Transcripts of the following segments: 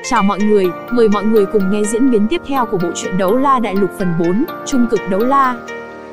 Chào mọi người, mời mọi người cùng nghe diễn biến tiếp theo của bộ truyện Đấu La Đại Lục phần 4, Trung cực đấu la.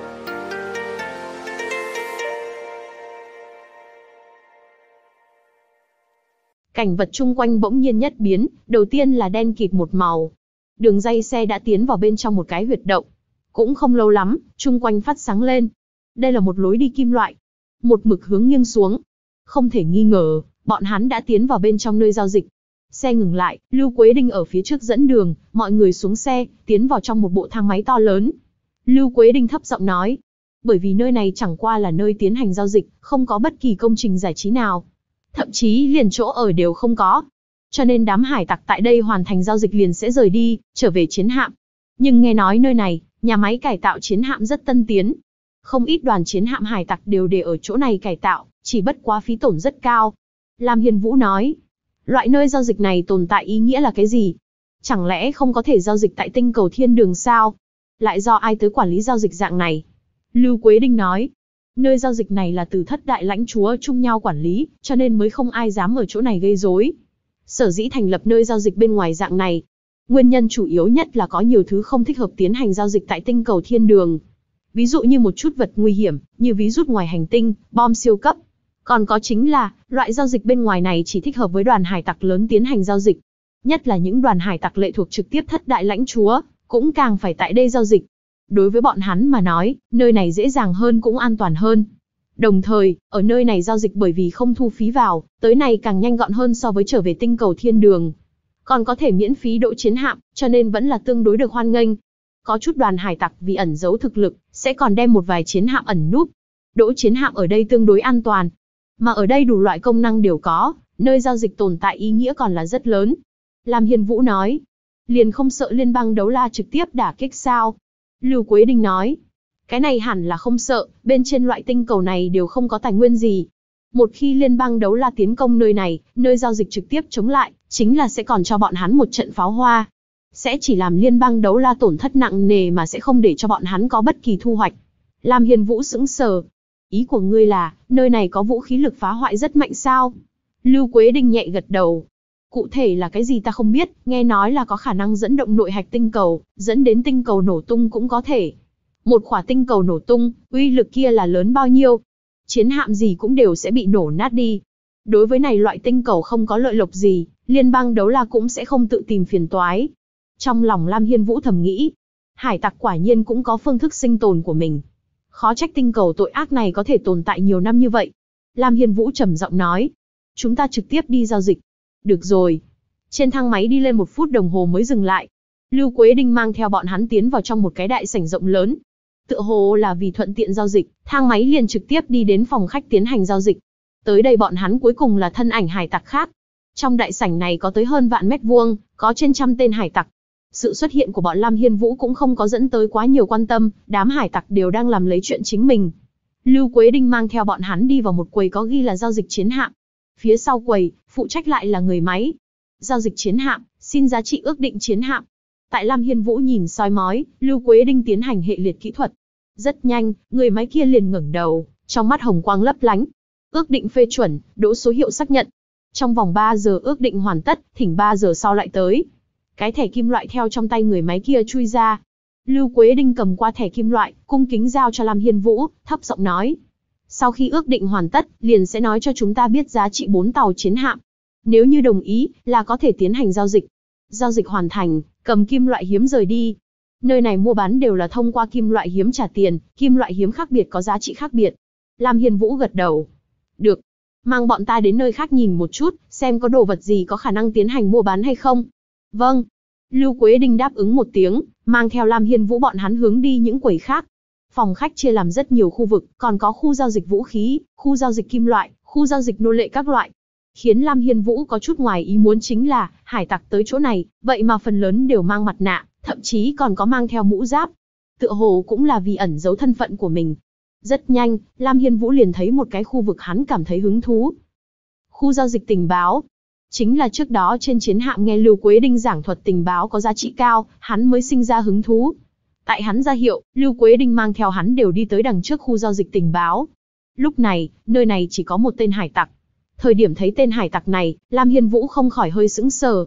Cảnh vật chung quanh bỗng nhiên nhất biến, đầu tiên là đen kịt một màu. Đường ray xe đã tiến vào bên trong một cái huyệt động. Cũng không lâu lắm, chung quanh phát sáng lên. Đây là một lối đi kim loại, một mực hướng nghiêng xuống. Không thể nghi ngờ, bọn hắn đã tiến vào bên trong nơi giao dịch. Xe ngừng lại, Lưu Quế Đinh ở phía trước dẫn đường, mọi người xuống xe, tiến vào trong một bộ thang máy to lớn. Lưu Quế Đinh thấp giọng nói, bởi vì nơi này chẳng qua là nơi tiến hành giao dịch, không có bất kỳ công trình giải trí nào. Thậm chí liền chỗ ở đều không có. Cho nên đám hải tặc tại đây hoàn thành giao dịch liền sẽ rời đi, trở về chiến hạm. Nhưng nghe nói nơi này, nhà máy cải tạo chiến hạm rất tân tiến. Không ít đoàn chiến hạm hải tặc đều để ở chỗ này cải tạo, chỉ bất quá phí tổn rất cao. Lam Hiên Vũ nói, loại nơi giao dịch này tồn tại ý nghĩa là cái gì? Chẳng lẽ không có thể giao dịch tại tinh cầu thiên đường sao? Lại do ai tới quản lý giao dịch dạng này? Lưu Quế Đinh nói, nơi giao dịch này là từ thất đại lãnh chúa chung nhau quản lý, cho nên mới không ai dám ở chỗ này gây rối. Sở dĩ thành lập nơi giao dịch bên ngoài dạng này, nguyên nhân chủ yếu nhất là có nhiều thứ không thích hợp tiến hành giao dịch tại tinh cầu thiên đường. Ví dụ như một chút vật nguy hiểm, như ví dụ ngoài hành tinh, bom siêu cấp. Còn có chính là, loại giao dịch bên ngoài này chỉ thích hợp với đoàn hải tặc lớn tiến hành giao dịch. Nhất là những đoàn hải tặc lệ thuộc trực tiếp thất đại lãnh chúa, cũng càng phải tại đây giao dịch. Đối với bọn hắn mà nói, nơi này dễ dàng hơn cũng an toàn hơn. Đồng thời, ở nơi này giao dịch bởi vì không thu phí vào, tới này càng nhanh gọn hơn so với trở về tinh cầu thiên đường. Còn có thể miễn phí đỗ chiến hạm, cho nên vẫn là tương đối được hoan nghênh. Có chút đoàn hải tặc vì ẩn giấu thực lực, sẽ còn đem một vài chiến hạm ẩn núp. Đỗ chiến hạm ở đây tương đối an toàn. Mà ở đây đủ loại công năng đều có, nơi giao dịch tồn tại ý nghĩa còn là rất lớn. Lam Hiên Vũ nói, liền không sợ liên bang đấu la trực tiếp đả kích sao? Lưu Quế Đinh nói, cái này hẳn là không sợ, bên trên loại tinh cầu này đều không có tài nguyên gì. Một khi liên bang đấu la tiến công nơi này, nơi giao dịch trực tiếp chống lại, chính là sẽ còn cho bọn hắn một trận pháo hoa. Sẽ chỉ làm liên bang đấu la tổn thất nặng nề mà sẽ không để cho bọn hắn có bất kỳ thu hoạch. Lam Hiên Vũ sững sờ. Ý của ngươi là, nơi này có vũ khí lực phá hoại rất mạnh sao? Lưu Quế Đinh nhẹ gật đầu. Cụ thể là cái gì ta không biết, nghe nói là có khả năng dẫn động nội hạch tinh cầu, dẫn đến tinh cầu nổ tung cũng có thể. Một quả tinh cầu nổ tung, uy lực kia là lớn bao nhiêu? Chiến hạm gì cũng đều sẽ bị nổ nát đi. Đối với này loại tinh cầu không có lợi lộc gì, liên bang đấu la cũng sẽ không tự tìm phiền toái. Trong lòng Lam Hiên Vũ thầm nghĩ, hải tặc quả nhiên cũng có phương thức sinh tồn của mình. Khó trách tinh cầu tội ác này có thể tồn tại nhiều năm như vậy. Lam Hiên Vũ trầm giọng nói, chúng ta trực tiếp đi giao dịch. Được rồi. Trên thang máy đi lên 1 phút đồng hồ mới dừng lại. Lưu Quế Đinh mang theo bọn hắn tiến vào trong một cái đại sảnh rộng lớn. Tựa hồ là vì thuận tiện giao dịch, thang máy liền trực tiếp đi đến phòng khách tiến hành giao dịch. Tới đây bọn hắn cuối cùng là thân ảnh hải tặc khác. Trong đại sảnh này có tới hơn vạn mét vuông, có trên trăm tên hải tặc. Sự xuất hiện của bọn Lam Hiên Vũ cũng không có dẫn tới quá nhiều quan tâm, đám hải tặc đều đang làm lấy chuyện chính mình. Lưu Quế Đinh mang theo bọn hắn đi vào một quầy có ghi là giao dịch chiến hạm. Phía sau quầy, phụ trách lại là người máy. Giao dịch chiến hạm, xin giá trị ước định chiến hạm. Tại Lam Hiên Vũ nhìn soi mói, Lưu Quế Đinh tiến hành hệ liệt kỹ thuật. Rất nhanh, người máy kia liền ngẩng đầu, trong mắt hồng quang lấp lánh. Ước định phê chuẩn, đỗ số hiệu xác nhận. Trong vòng 3 giờ ước định hoàn tất, thỉnh 3 giờ sau lại tới. Cái thẻ kim loại theo trong tay người máy kia chui ra. Lưu Quế Đinh cầm qua thẻ kim loại, cung kính giao cho Lam Hiên Vũ, thấp giọng nói. Sau khi ước định hoàn tất, liền sẽ nói cho chúng ta biết giá trị 4 tàu chiến hạm. Nếu như đồng ý, là có thể tiến hành giao dịch. Giao dịch hoàn thành, cầm kim loại hiếm rời đi. Nơi này mua bán đều là thông qua kim loại hiếm trả tiền, kim loại hiếm khác biệt có giá trị khác biệt. Lam Hiên Vũ gật đầu. Được. Mang bọn ta đến nơi khác nhìn một chút, xem có đồ vật gì có khả năng tiến hành mua bán hay không. Vâng. Lưu Quế Đinh đáp ứng một tiếng, mang theo Lam Hiên Vũ bọn hắn hướng đi những quầy khác. Phòng khách chia làm rất nhiều khu vực, còn có khu giao dịch vũ khí, khu giao dịch kim loại, khu giao dịch nô lệ các loại. Khiến Lam Hiên Vũ có chút ngoài ý muốn chính là, hải tặc tới chỗ này, vậy mà phần lớn đều mang mặt nạ, thậm chí còn có mang theo mũ giáp. Tựa hồ cũng là vì ẩn giấu thân phận của mình. Rất nhanh, Lam Hiên Vũ liền thấy một cái khu vực hắn cảm thấy hứng thú. Khu giao dịch tình báo. Chính là trước đó trên chiến hạm nghe Lưu Quế Đinh giảng thuật tình báo có giá trị cao, hắn mới sinh ra hứng thú. Tại hắn ra hiệu, Lưu Quế Đinh mang theo hắn đều đi tới đằng trước khu giao dịch tình báo. Lúc này, nơi này chỉ có một tên hải tặc. Thời điểm thấy tên hải tặc này, Lam Hiên Vũ không khỏi hơi sững sờ.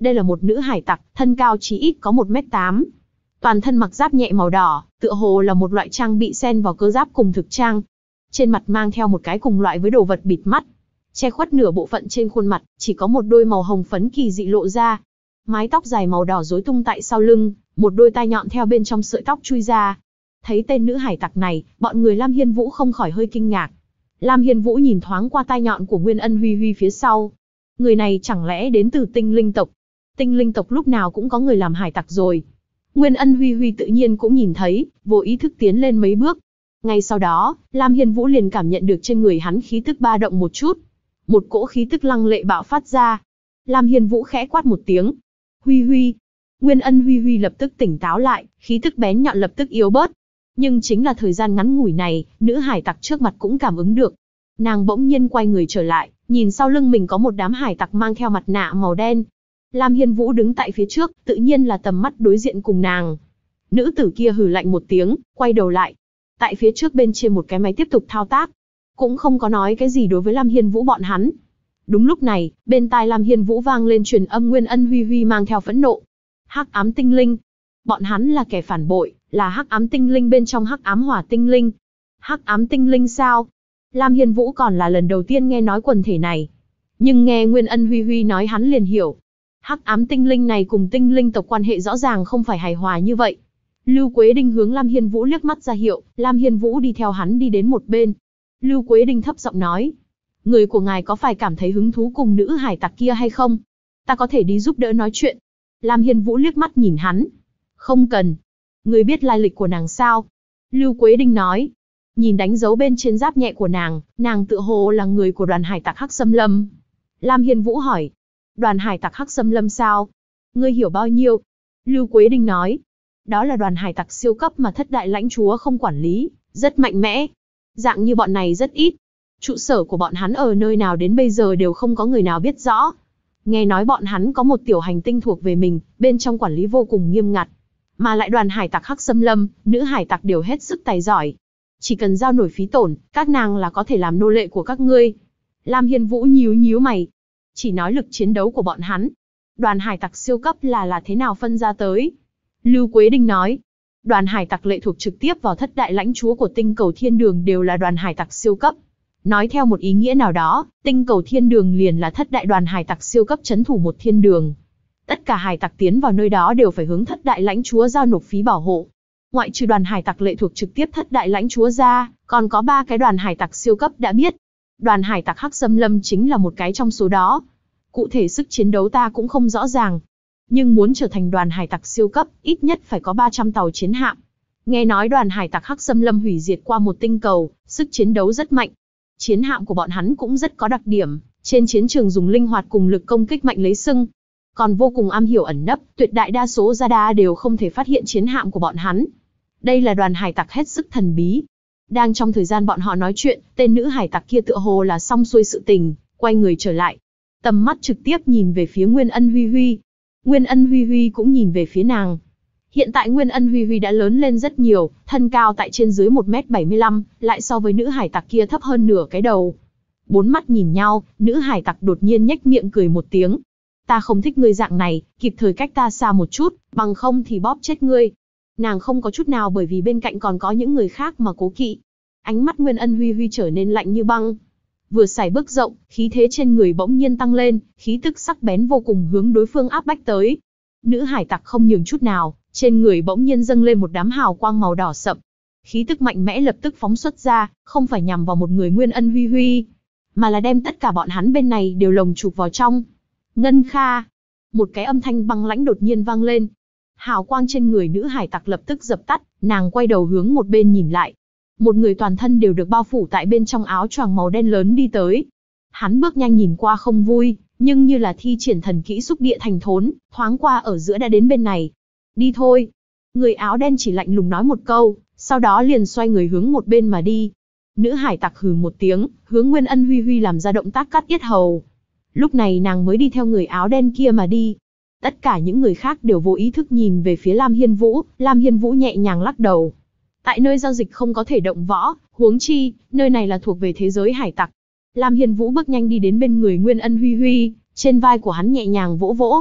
Đây là một nữ hải tặc, thân cao chí ít có 1m8. Toàn thân mặc giáp nhẹ màu đỏ, tựa hồ là một loại trang bị xen vào cơ giáp cùng thực trang. Trên mặt mang theo một cái cùng loại với đồ vật bịt mắt, che khuất nửa bộ phận trên khuôn mặt, chỉ có một đôi màu hồng phấn kỳ dị lộ ra. Mái tóc dài màu đỏ rối tung tại sau lưng, một đôi tai nhọn theo bên trong sợi tóc chui ra. Thấy tên nữ hải tặc này, bọn người Lam Hiên Vũ không khỏi hơi kinh ngạc. Lam Hiên Vũ nhìn thoáng qua tai nhọn của Nguyên Ân Huy Huy phía sau. Người này chẳng lẽ đến từ tinh linh tộc? Tinh linh tộc lúc nào cũng có người làm hải tặc rồi. Nguyên Ân Huy Huy tự nhiên cũng nhìn thấy, vô ý thức tiến lên mấy bước. Ngay sau đó, Lam Hiên Vũ liền cảm nhận được trên người hắn khí tức ba động một chút. Một cỗ khí tức lăng lệ bạo phát ra. Lam Hiên Vũ khẽ quát một tiếng. Huy Huy. Nguyên Ân Huy Huy lập tức tỉnh táo lại, khí tức bén nhọn lập tức yếu bớt. Nhưng chính là thời gian ngắn ngủi này, nữ hải tặc trước mặt cũng cảm ứng được. Nàng bỗng nhiên quay người trở lại, nhìn sau lưng mình có một đám hải tặc mang theo mặt nạ màu đen. Lam Hiên Vũ đứng tại phía trước, tự nhiên là tầm mắt đối diện cùng nàng. Nữ tử kia hừ lạnh một tiếng, quay đầu lại. Tại phía trước bên trên một cái máy tiếp tục thao tác. Cũng không có nói cái gì đối với Lam Hiên Vũ bọn hắn. Đúng lúc này, bên tai Lam Hiên Vũ vang lên truyền âm Nguyên Ân Huy Huy mang theo phẫn nộ. Hắc ám tinh linh. Bọn hắn là kẻ phản bội, là hắc ám tinh linh bên trong hắc ám hỏa tinh linh. Hắc ám tinh linh sao? Lam Hiên Vũ còn là lần đầu tiên nghe nói quần thể này. Nhưng nghe Nguyên Ân Huy Huy nói hắn liền hiểu. Hắc ám tinh linh này cùng tinh linh tộc quan hệ rõ ràng không phải hài hòa như vậy. Lưu Quế Đinh hướng Lam Hiên Vũ liếc mắt ra hiệu, Lam Hiên Vũ đi theo hắn đi đến một bên. Lưu Quế Đinh thấp giọng nói. Người của ngài có phải cảm thấy hứng thú cùng nữ hải tặc kia hay không? Ta có thể đi giúp đỡ nói chuyện. Lam Hiên Vũ liếc mắt nhìn hắn. Không cần. Người biết lai lịch của nàng sao? Lưu Quế Đinh nói. Nhìn đánh dấu bên trên giáp nhẹ của nàng tựa hồ là người của đoàn hải tặc Hắc Xâm Lâm. Lam Hiên Vũ hỏi. Đoàn hải tặc Hắc Xâm Lâm sao? Ngươi hiểu bao nhiêu? Lưu Quế Đinh nói. Đó là đoàn hải tặc siêu cấp mà thất đại lãnh chúa không quản lý, rất mạnh mẽ. Dạng như bọn này rất ít. Trụ sở của bọn hắn ở nơi nào đến bây giờ đều không có người nào biết rõ. Nghe nói bọn hắn có một tiểu hành tinh thuộc về mình, bên trong quản lý vô cùng nghiêm ngặt. Mà lại đoàn hải tặc Hắc Xâm Lâm, nữ hải tặc đều hết sức tài giỏi. Chỉ cần giao nổi phí tổn, các nàng là có thể làm nô lệ của các ngươi. Lam Hiên Vũ nhíu nhíu mày. Chỉ nói lực chiến đấu của bọn hắn. Đoàn hải tặc siêu cấp là thế nào phân ra tới? Lưu Quế Đinh nói. Đoàn hải tặc lệ thuộc trực tiếp vào thất đại lãnh chúa của tinh cầu thiên đường đều là đoàn hải tặc siêu cấp. Nói theo một ý nghĩa nào đó, tinh cầu thiên đường liền là thất đại đoàn hải tặc siêu cấp trấn thủ một thiên đường. Tất cả hải tặc tiến vào nơi đó đều phải hướng thất đại lãnh chúa giao nộp phí bảo hộ. Ngoại trừ đoàn hải tặc lệ thuộc trực tiếp thất đại lãnh chúa ra, còn có 3 cái đoàn hải tặc siêu cấp đã biết. Đoàn hải tặc Hắc Xâm Lâm chính là một cái trong số đó. Cụ thể sức chiến đấu ta cũng không rõ ràng. Nhưng muốn trở thành đoàn hải tặc siêu cấp, ít nhất phải có 300 tàu chiến hạm. Nghe nói đoàn hải tặc Hắc Xâm Lâm hủy diệt qua một tinh cầu, sức chiến đấu rất mạnh. Chiến hạm của bọn hắn cũng rất có đặc điểm, trên chiến trường dùng linh hoạt cùng lực công kích mạnh lấy sưng. Còn vô cùng am hiểu ẩn nấp, tuyệt đại đa số radar đều không thể phát hiện chiến hạm của bọn hắn. Đây là đoàn hải tặc hết sức thần bí. Đang trong thời gian bọn họ nói chuyện, tên nữ hải tặc kia tựa hồ là xong xuôi sự tình, quay người trở lại. Tầm mắt trực tiếp nhìn về phía Nguyên Ân Huy Huy. Nguyên Ân Huy Huy cũng nhìn về phía nàng. Hiện tại Nguyên Ân Huy Huy đã lớn lên rất nhiều, thân cao tại trên dưới 1m75, lại so với nữ hải tặc kia thấp hơn nửa cái đầu. 4 mắt nhìn nhau, nữ hải tặc đột nhiên nhếch miệng cười một tiếng. Ta không thích ngươi dạng này, kịp thời cách ta xa một chút, bằng không thì bóp chết ngươi. Nàng không có chút nào bởi vì bên cạnh còn có những người khác mà cố kỵ. Ánh mắt Nguyên Ân Huy Huy trở nên lạnh như băng. Vừa xài bước rộng, khí thế trên người bỗng nhiên tăng lên, khí tức sắc bén vô cùng hướng đối phương áp bách tới. Nữ hải tặc không nhường chút nào, trên người bỗng nhiên dâng lên một đám hào quang màu đỏ sậm. Khí tức mạnh mẽ lập tức phóng xuất ra, không phải nhằm vào một người Nguyên Ân Huy Huy, mà là đem tất cả bọn hắn bên này đều lồng chụp vào trong. Ngân Kha. Một cái âm thanh băng lãnh đột nhiên vang lên. Hào quang trên người nữ hải tặc lập tức dập tắt, nàng quay đầu hướng một bên nhìn lại. Một người toàn thân đều được bao phủ tại bên trong áo choàng màu đen lớn đi tới. Hắn bước nhanh nhìn qua không vui, nhưng như là thi triển thần kỹ xúc địa thành thốn, thoáng qua ở giữa đã đến bên này. Đi thôi. Người áo đen chỉ lạnh lùng nói một câu, sau đó liền xoay người hướng một bên mà đi. Nữ hải tặc hừ một tiếng, hướng Nguyên Ân Huy Huy làm ra động tác cắt yết hầu. Lúc này nàng mới đi theo người áo đen kia mà đi. Tất cả những người khác đều vô ý thức nhìn về phía Lam Hiên Vũ, Lam Hiên Vũ nhẹ nhàng lắc đầu. Tại nơi giao dịch không có thể động võ, huống chi, nơi này là thuộc về thế giới hải tặc. Lam Hiên Vũ bước nhanh đi đến bên người Nguyên Ân Huy Huy, trên vai của hắn nhẹ nhàng vỗ vỗ.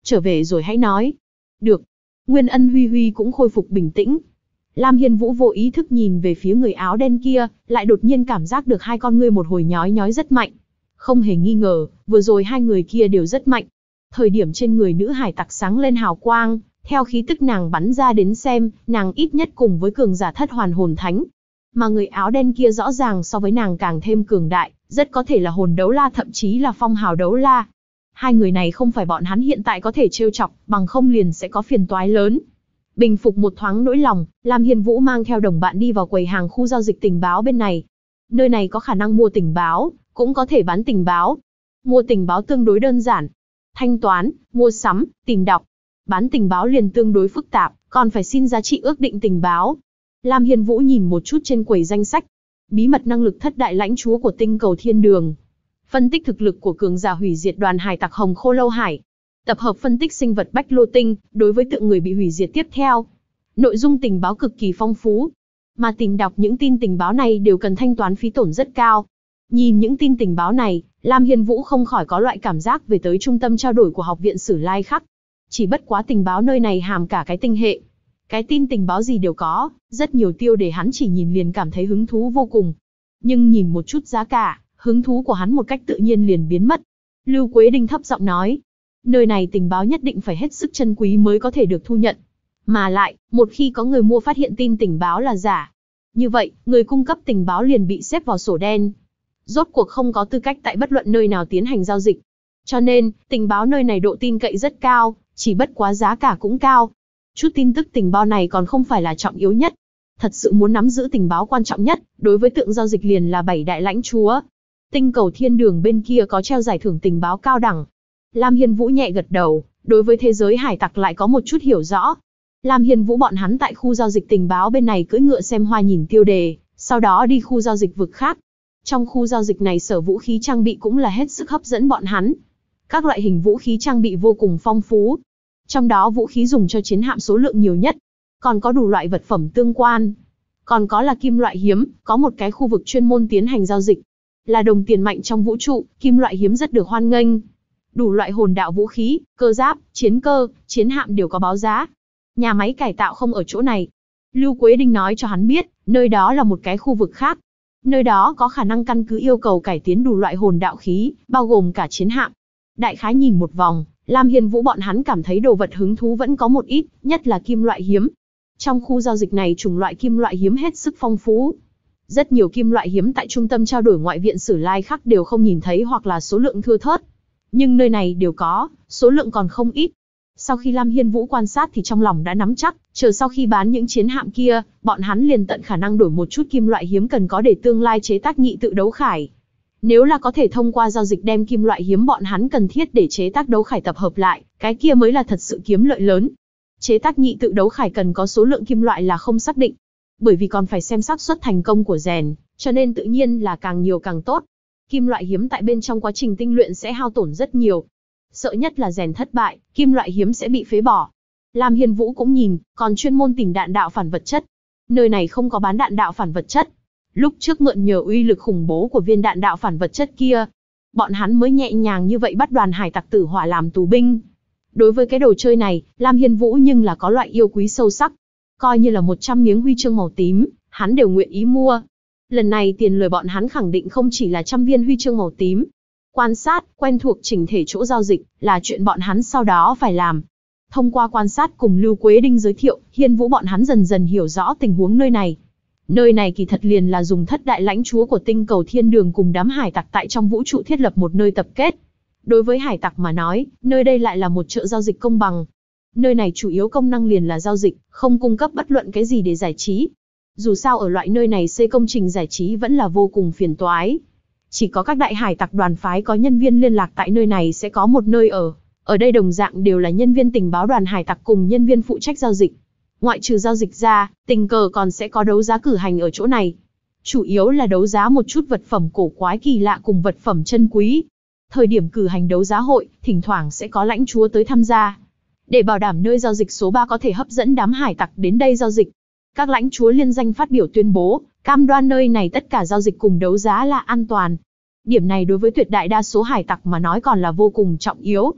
trở về rồi hãy nói. Được. Nguyên Ân Huy Huy cũng khôi phục bình tĩnh. Lam Hiên Vũ vô ý thức nhìn về phía người áo đen kia, lại đột nhiên cảm giác được hai con ngươi một hồi nhói nhói rất mạnh. Không hề nghi ngờ, vừa rồi hai người kia đều rất mạnh. Thời điểm trên người nữ hải tặc sáng lên hào quang, theo khí tức nàng bắn ra đến xem, nàng ít nhất cùng với cường giả thất hoàn hồn thánh. Mà người áo đen kia rõ ràng so với nàng càng thêm cường đại, rất có thể là hồn đấu la thậm chí là phong hào đấu la. Hai người này không phải bọn hắn hiện tại có thể trêu chọc, bằng không liền sẽ có phiền toái lớn. Bình phục một thoáng nỗi lòng, Lam Hiên Vũ mang theo đồng bạn đi vào quầy hàng khu giao dịch tình báo bên này. Nơi này có khả năng mua tình báo, cũng có thể bán tình báo. Mua tình báo tương đối đơn giản. Thanh toán, mua sắm, tìm đọc. Bán tình báo liền tương đối phức tạp, còn phải xin giá trị ước định tình báo. Lam Hiên Vũ nhìn một chút trên quầy danh sách. Bí mật năng lực thất đại lãnh chúa của tinh cầu thiên đường. Phân tích thực lực của cường giả hủy diệt đoàn hải tặc Hồng Khô Lâu Hải. Tập hợp phân tích sinh vật Bách Lô Tinh, đối với tượng người bị hủy diệt tiếp theo. Nội dung tình báo cực kỳ phong phú. Mà tìm đọc những tin tình báo này đều cần thanh toán phí tổn rất cao. Nhìn những tin tình báo này, Lam Hiên Vũ không khỏi có loại cảm giác về tới trung tâm trao đổi của học viện Sử Lai Khắc. Chỉ bất quá tình báo nơi này hàm cả cái tinh hệ. Cái tin tình báo gì đều có, rất nhiều tiêu đề hắn chỉ nhìn liền cảm thấy hứng thú vô cùng. Nhưng nhìn một chút giá cả, hứng thú của hắn một cách tự nhiên liền biến mất. Lưu Quế Đinh thấp giọng nói, nơi này tình báo nhất định phải hết sức chân quý mới có thể được thu nhận. Mà lại, một khi có người mua phát hiện tin tình báo là giả, như vậy, người cung cấp tình báo liền bị xếp vào sổ đen. Rốt cuộc không có tư cách tại bất luận nơi nào tiến hành giao dịch. Cho nên, tình báo nơi này độ tin cậy rất cao, chỉ bất quá giá cả cũng cao. Chút tin tức tình báo này còn không phải là trọng yếu nhất. Thật sự muốn nắm giữ tình báo quan trọng nhất, đối với tượng giao dịch liền là 7 đại lãnh chúa. Tinh cầu thiên đường bên kia có treo giải thưởng tình báo cao đẳng. Lam Hiên Vũ nhẹ gật đầu, đối với thế giới hải tặc lại có một chút hiểu rõ. Lam Hiên Vũ bọn hắn tại khu giao dịch tình báo bên này cưỡi ngựa xem hoa nhìn tiêu đề, sau đó đi khu giao dịch vực khác. Trong khu giao dịch này sở vũ khí trang bị cũng là hết sức hấp dẫn bọn hắn. Các loại hình vũ khí trang bị vô cùng phong phú. Trong đó vũ khí dùng cho chiến hạm số lượng nhiều nhất. Còn có đủ loại vật phẩm tương quan. Còn có là kim loại hiếm, có một cái khu vực chuyên môn tiến hành giao dịch. Là đồng tiền mạnh trong vũ trụ, kim loại hiếm rất được hoan nghênh. Đủ loại hồn đạo vũ khí, cơ giáp, chiến cơ, chiến hạm đều có báo giá. Nhà máy cải tạo không ở chỗ này. Lưu Quế Đinh nói cho hắn biết, nơi đó là một cái khu vực khác. Nơi đó có khả năng căn cứ yêu cầu cải tiến đủ loại hồn đạo khí, bao gồm cả chiến hạm. Đại khái nhìn một vòng, Lam Hiên Vũ bọn hắn cảm thấy đồ vật hứng thú vẫn có một ít, nhất là kim loại hiếm. Trong khu giao dịch này chủng loại kim loại hiếm hết sức phong phú. Rất nhiều kim loại hiếm tại trung tâm trao đổi ngoại viện Sử Lai Khắc đều không nhìn thấy hoặc là số lượng thưa thớt. Nhưng nơi này đều có, số lượng còn không ít. Sau khi Lam Hiên Vũ quan sát thì trong lòng đã nắm chắc, chờ sau khi bán những chiến hạm kia, bọn hắn liền tận khả năng đổi một chút kim loại hiếm cần có để tương lai chế tác nhị tự đấu khải. Nếu là có thể thông qua giao dịch đem kim loại hiếm bọn hắn cần thiết để chế tác đấu khải tập hợp lại, cái kia mới là thật sự kiếm lợi lớn. Chế tác nhị tự đấu khải cần có số lượng kim loại là không xác định, bởi vì còn phải xem xác suất thành công của rèn, cho nên tự nhiên là càng nhiều càng tốt. Kim loại hiếm tại bên trong quá trình tinh luyện sẽ hao tổn rất nhiều. Sợ nhất là rèn thất bại, kim loại hiếm sẽ bị phế bỏ. Lam Hiên Vũ cũng nhìn, còn chuyên môn tìm đạn đạo phản vật chất. Nơi này không có bán đạn đạo phản vật chất. Lúc trước mượn nhờ uy lực khủng bố của viên đạn đạo phản vật chất kia, bọn hắn mới nhẹ nhàng như vậy bắt đoàn hải tặc Tử Hỏa làm tù binh. Đối với cái đồ chơi này, Lam Hiên Vũ nhưng là có loại yêu quý sâu sắc. Coi như là 100 miếng huy chương màu tím, hắn đều nguyện ý mua. Lần này tiền lời bọn hắn khẳng định không chỉ là 100 viên huy chương màu tím. Quan sát, quen thuộc chỉnh thể chỗ giao dịch, là chuyện bọn hắn sau đó phải làm. Thông qua quan sát cùng Lưu Quế Đinh giới thiệu, Hiên Vũ bọn hắn dần dần hiểu rõ tình huống nơi này. Nơi này kỳ thật liền là dùng thất đại lãnh chúa của tinh cầu thiên đường cùng đám hải tặc tại trong vũ trụ thiết lập một nơi tập kết. Đối với hải tặc mà nói, nơi đây lại là một chợ giao dịch công bằng. Nơi này chủ yếu công năng liền là giao dịch, không cung cấp bất luận cái gì để giải trí. Dù sao ở loại nơi này xây công trình giải trí vẫn là vô cùng phiền toái. Chỉ có các đại hải tặc đoàn phái có nhân viên liên lạc tại nơi này sẽ có một nơi ở. Ở đây đồng dạng đều là nhân viên tình báo đoàn hải tặc cùng nhân viên phụ trách giao dịch. Ngoại trừ giao dịch ra, tình cờ còn sẽ có đấu giá cử hành ở chỗ này. Chủ yếu là đấu giá một chút vật phẩm cổ quái kỳ lạ cùng vật phẩm chân quý. Thời điểm cử hành đấu giá hội, thỉnh thoảng sẽ có lãnh chúa tới tham gia. Để bảo đảm nơi giao dịch số 3 có thể hấp dẫn đám hải tặc đến đây giao dịch, các lãnh chúa liên danh phát biểu tuyên bố, cam đoan nơi này tất cả giao dịch cùng đấu giá là an toàn. Điểm này đối với tuyệt đại đa số hải tặc mà nói còn là vô cùng trọng yếu.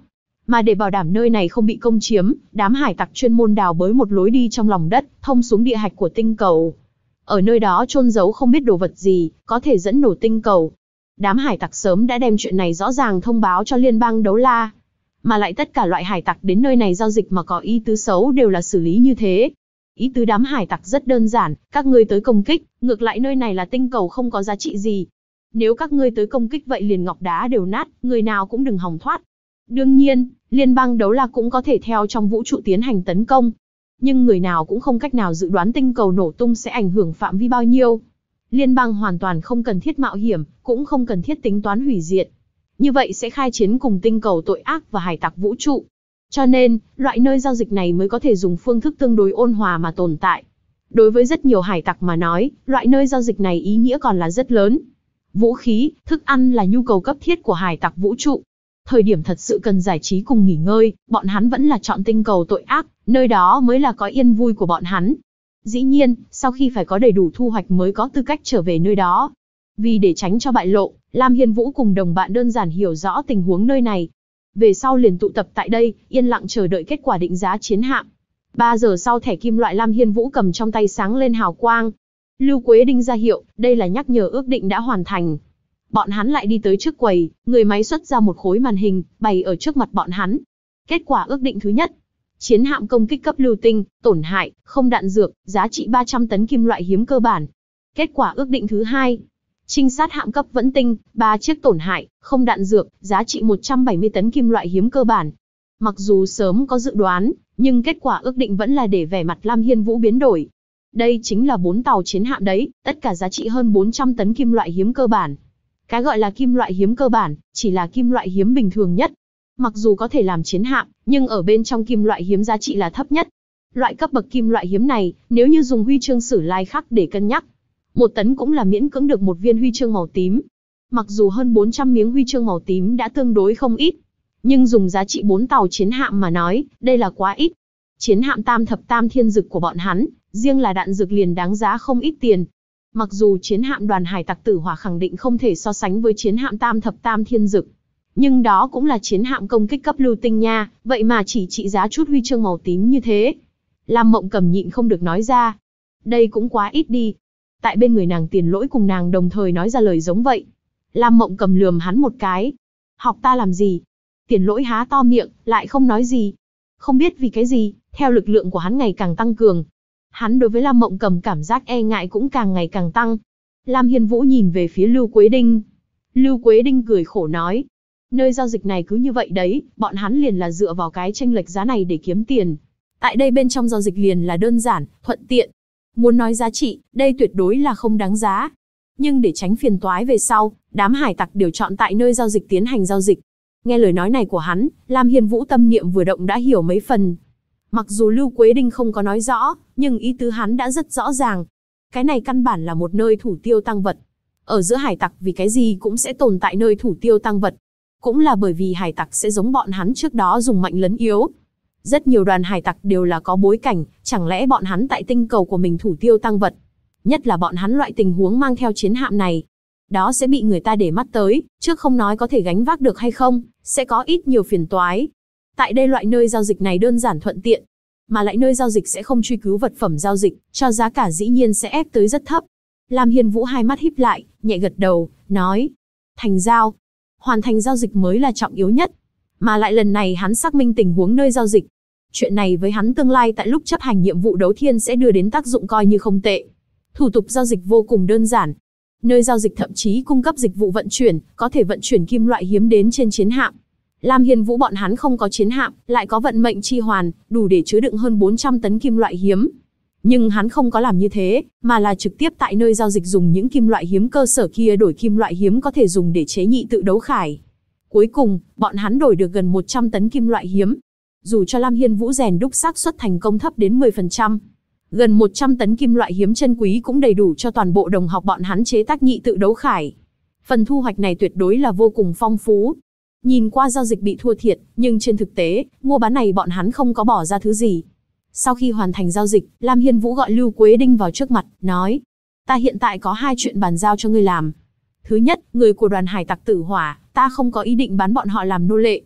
Mà để bảo đảm nơi này không bị công chiếm, đám hải tặc chuyên môn đào bới một lối đi trong lòng đất, thông xuống địa hạch của tinh cầu. Ở nơi đó chôn giấu không biết đồ vật gì, có thể dẫn nổ tinh cầu. Đám hải tặc sớm đã đem chuyện này rõ ràng thông báo cho liên bang Đấu La. Mà lại tất cả loại hải tặc đến nơi này giao dịch mà có ý tứ xấu đều là xử lý như thế. Ý tứ đám hải tặc rất đơn giản, các ngươi tới công kích, ngược lại nơi này là tinh cầu không có giá trị gì. Nếu các ngươi tới công kích vậy liền ngọc đá đều nát, người nào cũng đừng hòng thoát. Đương nhiên, liên bang Đấu La cũng có thể theo trong vũ trụ tiến hành tấn công. Nhưng người nào cũng không cách nào dự đoán tinh cầu nổ tung sẽ ảnh hưởng phạm vi bao nhiêu. Liên bang hoàn toàn không cần thiết mạo hiểm, cũng không cần thiết tính toán hủy diệt. Như vậy sẽ khai chiến cùng tinh cầu tội ác và hải tặc vũ trụ. Cho nên, loại nơi giao dịch này mới có thể dùng phương thức tương đối ôn hòa mà tồn tại. Đối với rất nhiều hải tặc mà nói, loại nơi giao dịch này ý nghĩa còn là rất lớn. Vũ khí, thức ăn là nhu cầu cấp thiết của hải tặc vũ trụ. Thời điểm thật sự cần giải trí cùng nghỉ ngơi, bọn hắn vẫn là chọn tinh cầu tội ác, nơi đó mới là có yên vui của bọn hắn. Dĩ nhiên, sau khi phải có đầy đủ thu hoạch mới có tư cách trở về nơi đó. Vì để tránh cho bại lộ, Lam Hiên Vũ cùng đồng bạn đơn giản hiểu rõ tình huống nơi này. Về sau liền tụ tập tại đây, yên lặng chờ đợi kết quả định giá chiến hạm. 3 giờ sau thẻ kim loại Lam Hiên Vũ cầm trong tay sáng lên hào quang. Lưu Quế Đinh ra hiệu, đây là nhắc nhở ước định đã hoàn thành. Bọn hắn lại đi tới trước quầy, người máy xuất ra một khối màn hình, bày ở trước mặt bọn hắn. Kết quả ước định thứ nhất. Chiến hạm công kích cấp lưu tinh, tổn hại, không đạn dược, giá trị 300 tấn kim loại hiếm cơ bản. Kết quả ước định thứ hai. Trinh sát hạm cấp vẫn tinh, 3 chiếc tổn hại, không đạn dược, giá trị 170 tấn kim loại hiếm cơ bản. Mặc dù sớm có dự đoán, nhưng kết quả ước định vẫn là để vẻ mặt Lam Hiên Vũ biến đổi. Đây chính là 4 tàu chiến hạm đấy, tất cả giá trị hơn 400 tấn kim loại hiếm cơ bản. Cái gọi là kim loại hiếm cơ bản, chỉ là kim loại hiếm bình thường nhất. Mặc dù có thể làm chiến hạm, nhưng ở bên trong kim loại hiếm giá trị là thấp nhất. Loại cấp bậc kim loại hiếm này, nếu như dùng huy chương sử lai khắc để cân nhắc, 1 tấn cũng là miễn cưỡng được một viên huy chương màu tím. Mặc dù hơn 400 miếng huy chương màu tím đã tương đối không ít, nhưng dùng giá trị 4 tàu chiến hạm mà nói, đây là quá ít. Chiến hạm tam thập tam thiên dực của bọn hắn, riêng là đạn dược liền đáng giá không ít tiền. Mặc dù chiến hạm đoàn hải tặc tử hỏa khẳng định không thể so sánh với chiến hạm tam thập tam thiên dực, nhưng đó cũng là chiến hạm công kích cấp lưu tinh nha, vậy mà chỉ trị giá chút huy chương màu tím như thế. Lam Mộng Cầm nhịn không được nói ra. Đây cũng quá ít đi. Tại bên người nàng Tiền Lỗi cùng nàng đồng thời nói ra lời giống vậy. Lam Mộng Cầm lườm hắn một cái. Học ta làm gì? Tiền Lỗi há to miệng, lại không nói gì. Không biết vì cái gì, theo lực lượng của hắn ngày càng tăng cường, hắn đối với Lam Mộng Cầm cảm giác e ngại cũng càng ngày càng tăng. Lam Hiên Vũ nhìn về phía Lưu Quế Đinh. Lưu Quế Đinh cười khổ nói. Nơi giao dịch này cứ như vậy đấy, bọn hắn liền là dựa vào cái chênh lệch giá này để kiếm tiền. Tại đây bên trong giao dịch liền là đơn giản, thuận tiện. Muốn nói giá trị, đây tuyệt đối là không đáng giá. Nhưng để tránh phiền toái về sau, đám hải tặc đều chọn tại nơi giao dịch tiến hành giao dịch. Nghe lời nói này của hắn, Lam Hiên Vũ tâm niệm vừa động đã hiểu mấy phần. Mặc dù Lưu Quế Đinh không có nói rõ, nhưng ý tứ hắn đã rất rõ ràng. Cái này căn bản là một nơi thủ tiêu tăng vật. Ở giữa hải tặc vì cái gì cũng sẽ tồn tại nơi thủ tiêu tăng vật. Cũng là bởi vì hải tặc sẽ giống bọn hắn trước đó dùng mạnh lấn yếu. Rất nhiều đoàn hải tặc đều là có bối cảnh, chẳng lẽ bọn hắn tại tinh cầu của mình thủ tiêu tăng vật. Nhất là bọn hắn loại tình huống mang theo chiến hạm này. Đó sẽ bị người ta để mắt tới, trước không nói có thể gánh vác được hay không, sẽ có ít nhiều phiền toái. Tại đây loại nơi giao dịch này đơn giản thuận tiện, mà lại nơi giao dịch sẽ không truy cứu vật phẩm giao dịch, cho giá cả dĩ nhiên sẽ ép tới rất thấp. Lam Hiên Vũ hai mắt híp lại, nhẹ gật đầu, nói: thành giao. Hoàn thành giao dịch mới là trọng yếu nhất. Mà lại lần này hắn xác minh tình huống nơi giao dịch. Chuyện này với hắn tương lai tại lúc chấp hành nhiệm vụ đấu thiên sẽ đưa đến tác dụng coi như không tệ. Thủ tục giao dịch vô cùng đơn giản. Nơi giao dịch thậm chí cung cấp dịch vụ vận chuyển, có thể vận chuyển kim loại hiếm đến trên chiến hạm. Lam Hiên Vũ bọn hắn không có chiến hạm, lại có vận mệnh chi hoàn, đủ để chứa đựng hơn 400 tấn kim loại hiếm. Nhưng hắn không có làm như thế, mà là trực tiếp tại nơi giao dịch dùng những kim loại hiếm cơ sở kia đổi kim loại hiếm có thể dùng để chế nhị tự đấu khải. Cuối cùng, bọn hắn đổi được gần 100 tấn kim loại hiếm. Dù cho Lam Hiên Vũ rèn đúc xác suất thành công thấp đến 10%, gần 100 tấn kim loại hiếm chân quý cũng đầy đủ cho toàn bộ đồng học bọn hắn chế tác nhị tự đấu khải. Phần thu hoạch này tuyệt đối là vô cùng phong phú. Nhìn qua giao dịch bị thua thiệt, nhưng trên thực tế, mua bán này bọn hắn không có bỏ ra thứ gì. Sau khi hoàn thành giao dịch, Lam Hiên Vũ gọi Lưu Quế Đinh vào trước mặt, nói: ta hiện tại có 2 chuyện bàn giao cho ngươi làm. Thứ nhất, người của đoàn hải tặc tử hỏa, ta không có ý định bán bọn họ làm nô lệ.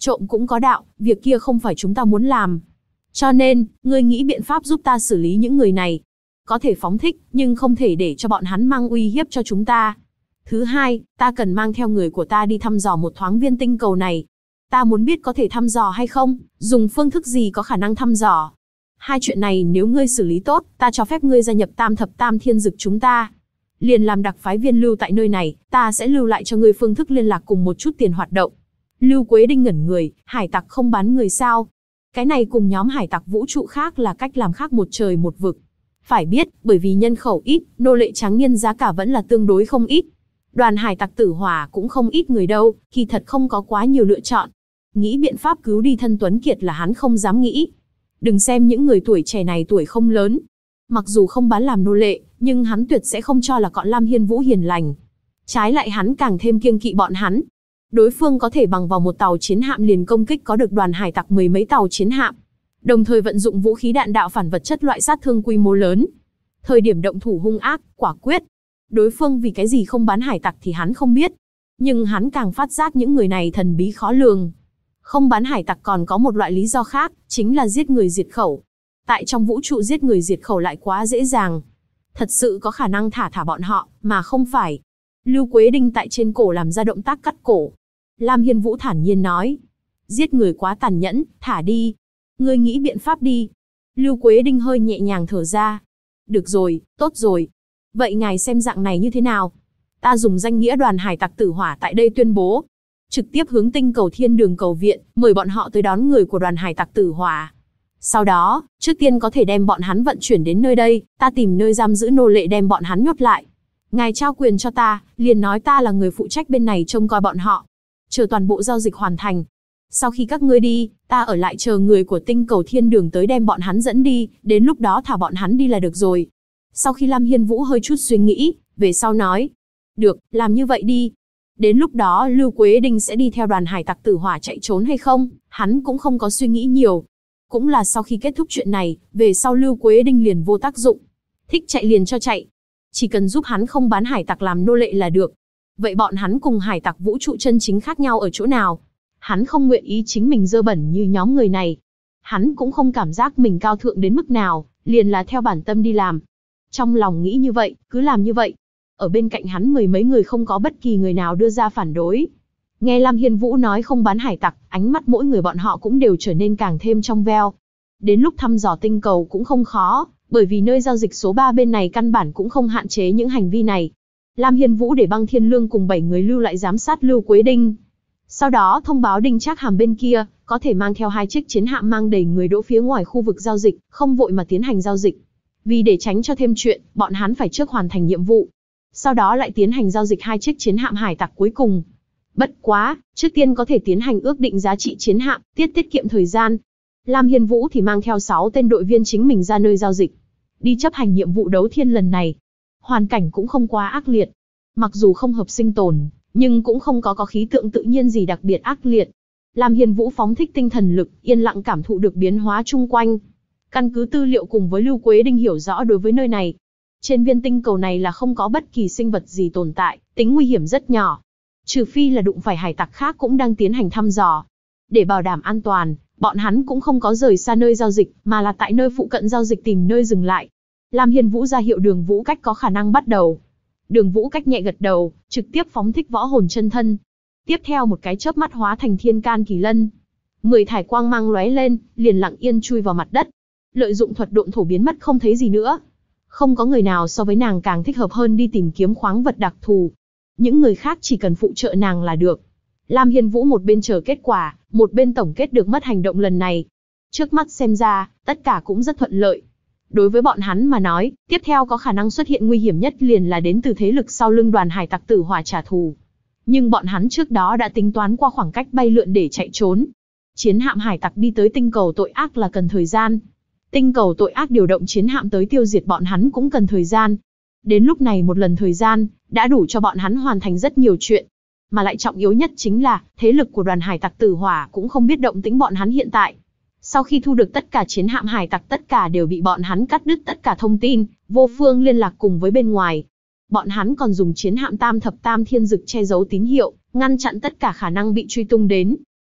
Trộm cũng có đạo, việc kia không phải chúng ta muốn làm. Cho nên, ngươi nghĩ biện pháp giúp ta xử lý những người này. Có thể phóng thích, nhưng không thể để cho bọn hắn mang uy hiếp cho chúng ta. Thứ hai, ta cần mang theo người của ta đi thăm dò một thoáng viên tinh cầu này. Ta muốn biết có thể thăm dò hay không, dùng phương thức gì có khả năng thăm dò. Hai chuyện này nếu ngươi xử lý tốt, ta cho phép ngươi gia nhập Tam Thập Tam Thiên Dực chúng ta. Liền làm đặc phái viên lưu tại nơi này, ta sẽ lưu lại cho ngươi phương thức liên lạc cùng một chút tiền hoạt động. Lưu Quế Đinh ngẩn người, hải tặc không bán người sao? Cái này cùng nhóm hải tặc vũ trụ khác là cách làm khác một trời một vực. Phải biết, bởi vì nhân khẩu ít, nô lệ trắng niên giá cả vẫn là tương đối không ít. Đoàn hải tặc Tử Hỏa cũng không ít người đâu, kỳ thật không có quá nhiều lựa chọn. Nghĩ biện pháp cứu đi thân Tuấn Kiệt là hắn không dám nghĩ. Đừng xem những người tuổi trẻ này tuổi không lớn. Mặc dù không bán làm nô lệ, nhưng hắn tuyệt sẽ không cho là cọn Lam Hiên Vũ hiền lành. Trái lại hắn càng thêm kiêng kỵ bọn hắn. Đối phương có thể bằng vào một tàu chiến hạm liền công kích có được đoàn hải tặc mười mấy tàu chiến hạm. Đồng thời vận dụng vũ khí đạn đạo phản vật chất loại sát thương quy mô lớn. Thời điểm động thủ hung ác, quả quyết. Đối phương vì cái gì không bán hải tặc thì hắn không biết. Nhưng hắn càng phát giác những người này thần bí khó lường. Không bán hải tặc còn có một loại lý do khác, chính là giết người diệt khẩu. Tại trong vũ trụ giết người diệt khẩu lại quá dễ dàng. Thật sự có khả năng thả bọn họ, mà không phải. Lưu Quế Đinh tại trên cổ làm ra động tác cắt cổ. Lam Hiên Vũ thản nhiên nói. Giết người quá tàn nhẫn, thả đi. Ngươi nghĩ biện pháp đi. Lưu Quế Đinh hơi nhẹ nhàng thở ra. Được rồi, tốt rồi. Vậy ngài xem dạng này như thế nào? Ta dùng danh nghĩa đoàn hải tặc Tử Hỏa tại đây tuyên bố. Trực tiếp hướng tinh cầu Thiên Đường cầu viện, mời bọn họ tới đón người của đoàn hải tặc Tử Hỏa. Sau đó, trước tiên có thể đem bọn hắn vận chuyển đến nơi đây, ta tìm nơi giam giữ nô lệ đem bọn hắn nhốt lại. Ngài trao quyền cho ta, liền nói ta là người phụ trách bên này trông coi bọn họ. Chờ toàn bộ giao dịch hoàn thành. Sau khi các ngươi đi, ta ở lại chờ người của tinh cầu Thiên Đường tới đem bọn hắn dẫn đi, đến lúc đó thả bọn hắn đi là được rồi. Sau khi Lam Hiên Vũ hơi chút suy nghĩ, về sau nói. Được, làm như vậy đi. Đến lúc đó Lưu Quế Đinh sẽ đi theo đoàn hải tặc Tử Hỏa chạy trốn hay không, hắn cũng không có suy nghĩ nhiều. Cũng là sau khi kết thúc chuyện này, về sau Lưu Quế Đinh liền vô tác dụng. Thích chạy liền cho chạy. Chỉ cần giúp hắn không bán hải tặc làm nô lệ là được. Vậy bọn hắn cùng hải tặc vũ trụ chân chính khác nhau ở chỗ nào? Hắn không nguyện ý chính mình dơ bẩn như nhóm người này. Hắn cũng không cảm giác mình cao thượng đến mức nào, liền là theo bản tâm đi làm. Trong lòng nghĩ như vậy, cứ làm như vậy. Ở bên cạnh hắn mười mấy người không có bất kỳ người nào đưa ra phản đối. Nghe Lam Hiên Vũ nói không bán hải tặc, ánh mắt mỗi người bọn họ cũng đều trở nên càng thêm trong veo. Đến lúc thăm dò tinh cầu cũng không khó, bởi vì nơi giao dịch số 3 bên này căn bản cũng không hạn chế những hành vi này. Lam Hiên Vũ để Băng Thiên Lương cùng 7 người lưu lại giám sát Lưu Quế Đinh. Sau đó thông báo Đinh Trác Hàm bên kia, có thể mang theo 2 chiếc chiến hạm mang đầy người đỗ phía ngoài khu vực giao dịch, không vội mà tiến hành giao dịch. Vì để tránh cho thêm chuyện, bọn hắn phải trước hoàn thành nhiệm vụ. Sau đó lại tiến hành giao dịch 2 chiếc chiến hạm hải tặc cuối cùng. Bất quá, trước tiên có thể tiến hành ước định giá trị chiến hạm, tiết kiệm thời gian. Lam Hiên Vũ thì mang theo 6 tên đội viên chính mình ra nơi giao dịch. Đi chấp hành nhiệm vụ đấu thiên lần này. Hoàn cảnh cũng không quá ác liệt. Mặc dù không hợp sinh tồn, nhưng cũng không có khí tượng tự nhiên gì đặc biệt ác liệt. Lam Hiên Vũ phóng thích tinh thần lực, yên lặng cảm thụ được biến hóa chung quanh. Căn cứ tư liệu cùng với Lưu Quế Đinh hiểu rõ đối với nơi này. Trên viên tinh cầu này là không có bất kỳ sinh vật gì tồn tại, tính nguy hiểm rất nhỏ. Trừ phi là đụng phải hải tặc khác cũng đang tiến hành thăm dò. Để bảo đảm an toàn, bọn hắn cũng không có rời xa nơi giao dịch, mà là tại nơi phụ cận giao dịch tìm nơi dừng lại. Lam Hiên Vũ ra hiệu Đường Vũ Cách có khả năng bắt đầu. Đường Vũ Cách nhẹ gật đầu, trực tiếp phóng thích võ hồn chân thân. Tiếp theo một cái chớp mắt hóa thành thiên can kỳ lân. 10 thải quang mang lóe lên, liền lặng yên chui vào mặt đất. Lợi dụng thuật độn thổ biến mất không thấy gì nữa. Không có người nào so với nàng càng thích hợp hơn đi tìm kiếm khoáng vật đặc thù. Những người khác chỉ cần phụ trợ nàng là được. Lam Hiên Vũ một bên chờ kết quả, một bên tổng kết được mất hành động lần này. Trước mắt xem ra, tất cả cũng rất thuận lợi. Đối với bọn hắn mà nói, tiếp theo có khả năng xuất hiện nguy hiểm nhất liền là đến từ thế lực sau lưng đoàn hải tặc Tử Hỏa trả thù. Nhưng bọn hắn trước đó đã tính toán qua khoảng cách bay lượn để chạy trốn. Chiến hạm hải tặc đi tới tinh cầu tội ác là cần thời gian. Tinh cầu tội ác điều động chiến hạm tới tiêu diệt bọn hắn cũng cần thời gian. Đến lúc này một lần thời gian, đã đủ cho bọn hắn hoàn thành rất nhiều chuyện. Mà lại trọng yếu nhất chính là, thế lực của đoàn hải tặc Tử Hỏa cũng không biết động tĩnh bọn hắn hiện tại. Sau khi thu được tất cả chiến hạm hải tặc tất cả đều bị bọn hắn cắt đứt tất cả thông tin, vô phương liên lạc cùng với bên ngoài. Bọn hắn còn dùng chiến hạm Tam Thập Tam Thiên Dực che giấu tín hiệu, ngăn chặn tất cả khả năng bị truy tung đến.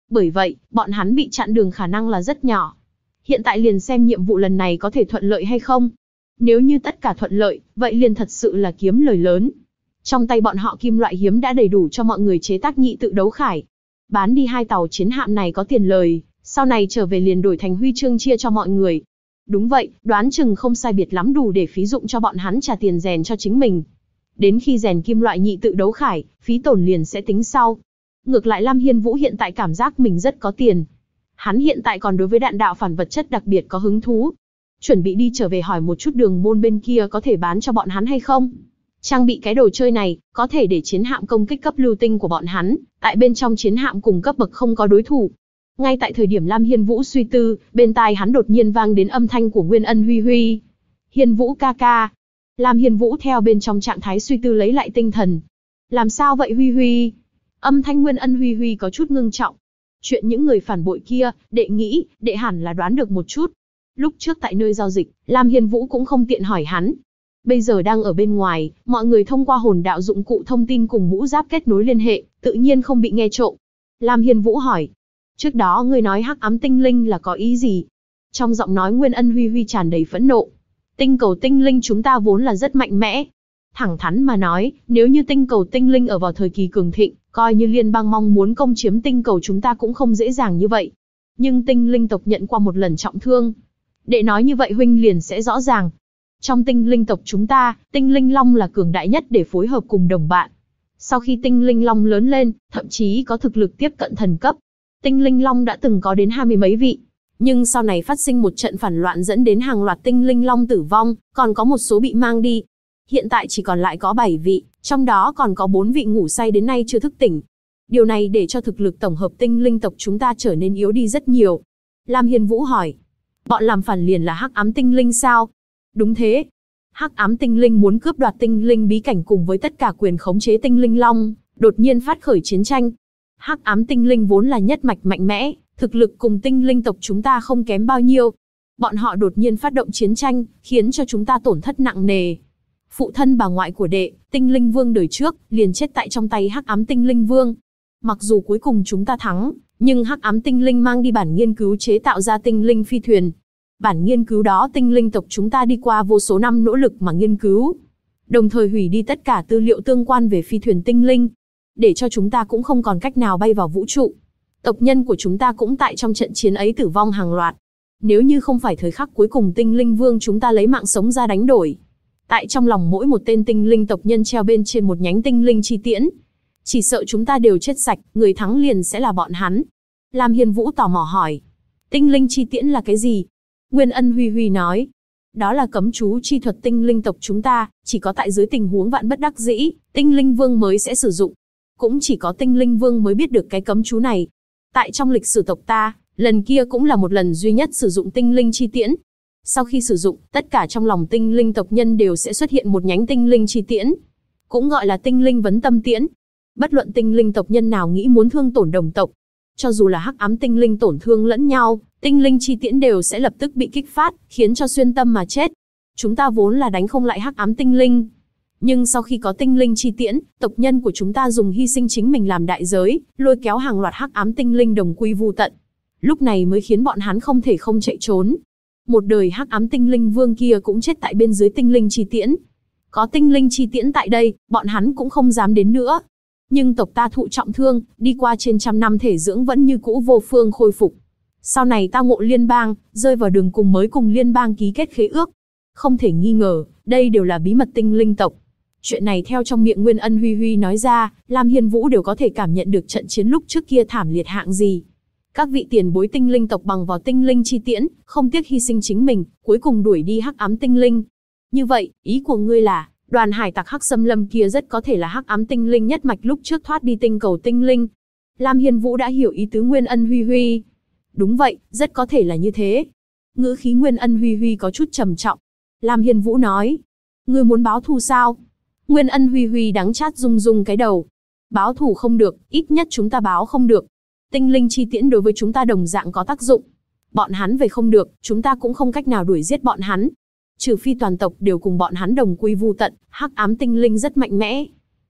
Bởi vậy, bọn hắn bị chặn đường khả năng là rất nhỏ. Hiện tại liền xem nhiệm vụ lần này có thể thuận lợi hay không. Nếu như tất cả thuận lợi, vậy liền thật sự là kiếm lời lớn. Trong tay bọn họ kim loại hiếm đã đầy đủ cho mọi người chế tác nhị tự đấu khải. Bán đi 2 tàu chiến hạm này có tiền lời, sau này trở về liền đổi thành huy chương chia cho mọi người. Đúng vậy, đoán chừng không sai biệt lắm đủ để phí dụng cho bọn hắn trả tiền rèn cho chính mình. Đến khi rèn kim loại nhị tự đấu khải, phí tổn liền sẽ tính sau. Ngược lại Lam Hiên Vũ hiện tại cảm giác mình rất có tiền. Hắn hiện tại còn đối với đạn đạo phản vật chất đặc biệt có hứng thú. Chuẩn bị đi trở về hỏi một chút đường môn bên kia có thể bán cho bọn hắn hay không. Trang bị cái đồ chơi này, có thể để chiến hạm công kích cấp lưu tinh của bọn hắn, tại bên trong chiến hạm cùng cấp bậc không có đối thủ. Ngay tại thời điểm Lam Hiên Vũ suy tư, bên tai hắn đột nhiên vang đến âm thanh của Nguyên Ân Huy Huy. Hiên Vũ ca ca. Lam Hiên Vũ theo bên trong trạng thái suy tư lấy lại tinh thần. Làm sao vậy Huy Huy? Âm thanh Nguyên Ân Huy Huy có chút ngưng trọng. Chuyện những người phản bội kia, đệ nghĩ, đệ hẳn là đoán được một chút. Lúc trước tại nơi giao dịch, Lam Hiên Vũ cũng không tiện hỏi hắn. Bây giờ đang ở bên ngoài, mọi người thông qua hồn đạo dụng cụ thông tin cùng mũ giáp kết nối liên hệ, tự nhiên không bị nghe trộm. Lam Hiên Vũ hỏi. Trước đó ngươi nói hắc ám tinh linh là có ý gì? Trong giọng nói Nguyên Ân Huy Huy tràn đầy phẫn nộ. Tinh cầu tinh linh chúng ta vốn là rất mạnh mẽ. Thẳng thắn mà nói, nếu như tinh cầu tinh linh ở vào thời kỳ cường thịnh, coi như liên bang mong muốn công chiếm tinh cầu chúng ta cũng không dễ dàng như vậy. Nhưng tinh linh tộc nhận qua một lần trọng thương. Đệ nói như vậy huynh liền sẽ rõ ràng. Trong tinh linh tộc chúng ta, tinh linh long là cường đại nhất để phối hợp cùng đồng bạn. Sau khi tinh linh long lớn lên, thậm chí có thực lực tiếp cận thần cấp. Tinh linh long đã từng có đến 20 mấy vị. Nhưng sau này phát sinh một trận phản loạn dẫn đến hàng loạt tinh linh long tử vong, còn có một số bị mang đi. Hiện tại chỉ còn lại có 7 vị, trong đó còn có 4 vị ngủ say đến nay chưa thức tỉnh. Điều này để cho thực lực tổng hợp tinh linh tộc chúng ta trở nên yếu đi rất nhiều. Lam Hiên Vũ hỏi. Bọn làm phản liền là hắc ám tinh linh sao? Đúng thế. Hắc ám tinh linh muốn cướp đoạt tinh linh bí cảnh cùng với tất cả quyền khống chế tinh linh long, đột nhiên phát khởi chiến tranh. Hắc ám tinh linh vốn là nhất mạch mạnh mẽ, thực lực cùng tinh linh tộc chúng ta không kém bao nhiêu. Bọn họ đột nhiên phát động chiến tranh, khiến cho chúng ta tổn thất nặng nề. Phụ thân bà ngoại của đệ, tinh linh vương đời trước, liền chết tại trong tay hắc ám tinh linh vương. Mặc dù cuối cùng chúng ta thắng, nhưng hắc ám tinh linh mang đi bản nghiên cứu chế tạo ra tinh linh phi thuyền. Bản nghiên cứu đó tinh linh tộc chúng ta đi qua vô số năm nỗ lực mà nghiên cứu. Đồng thời hủy đi tất cả tư liệu tương quan về phi thuyền tinh linh. Để cho chúng ta cũng không còn cách nào bay vào vũ trụ. Tộc nhân của chúng ta cũng tại trong trận chiến ấy tử vong hàng loạt. Nếu như không phải thời khắc cuối cùng tinh linh vương chúng ta lấy mạng sống ra đánh đổi. Tại trong lòng mỗi một tên tinh linh tộc nhân treo bên trên một nhánh tinh linh chi tiễn. Chỉ sợ chúng ta đều chết sạch, người thắng liền sẽ là bọn hắn. Lam Hiên Vũ tò mò hỏi. Tinh linh chi tiễn là cái gì? Nguyên Ân Huy Huy nói. Đó là cấm chú chi thuật tinh linh tộc chúng ta, chỉ có tại dưới tình huống vạn bất đắc dĩ, tinh linh vương mới sẽ sử dụng. Cũng chỉ có tinh linh vương mới biết được cái cấm chú này. Tại trong lịch sử tộc ta, lần kia cũng là một lần duy nhất sử dụng tinh linh chi tiễn. Sau khi sử dụng, tất cả trong lòng tinh linh tộc nhân đều sẽ xuất hiện một nhánh tinh linh chi tiễn. Cũng gọi là tinh linh vấn tâm tiễn. Bất luận tinh linh tộc nhân nào nghĩ muốn thương tổn đồng tộc, cho dù là hắc ám tinh linh tổn thương lẫn nhau, tinh linh chi tiễn đều sẽ lập tức bị kích phát, khiến cho xuyên tâm mà chết. Chúng ta vốn là đánh không lại hắc ám tinh linh. Nhưng sau khi có tinh linh chi tiễn, tộc nhân của chúng ta dùng hy sinh chính mình làm đại giới, lôi kéo hàng loạt hắc ám tinh linh đồng quy vu tận. Lúc này mới khiến bọn hắn không thể không chạy trốn. Một đời hắc ám tinh linh vương kia cũng chết tại bên dưới tinh linh chi tiễn. Có tinh linh chi tiễn tại đây, bọn hắn cũng không dám đến nữa. Nhưng tộc ta thụ trọng thương, đi qua trên 100 năm thể dưỡng vẫn như cũ vô phương khôi phục. Sau này tao ngộ liên bang, rơi vào đường cùng mới cùng liên bang ký kết khế ước. Không thể nghi ngờ, đây đều là bí mật tinh linh tộc. Chuyện này theo trong miệng Nguyên Ân Huy Huy nói ra, Lam Hiên Vũ đều có thể cảm nhận được trận chiến lúc trước kia thảm liệt hạng gì. Các vị tiền bối tinh linh tộc bằng vào tinh linh chi tiễn, không tiếc hy sinh chính mình, cuối cùng đuổi đi hắc ám tinh linh. Như vậy, ý của ngươi là, đoàn hải tặc hắc xâm lâm kia rất có thể là hắc ám tinh linh nhất mạch lúc trước thoát đi tinh cầu tinh linh. Lam Hiên Vũ đã hiểu ý tứ Nguyên Ân Huy Huy. Đúng vậy, rất có thể là như thế. Ngữ khí Nguyên Ân Huy Huy có chút trầm trọng. Lam Hiên Vũ nói, ngươi muốn báo thù sao? Nguyên Ân Huy Huy đắng chát rung rung cái đầu. Báo thù không được, ít nhất chúng ta báo không được. Tinh linh chi tiễn đối với chúng ta đồng dạng có tác dụng. Bọn hắn về không được, chúng ta cũng không cách nào đuổi giết bọn hắn. Trừ phi toàn tộc đều cùng bọn hắn đồng quy vu tận, hắc ám tinh linh rất mạnh mẽ.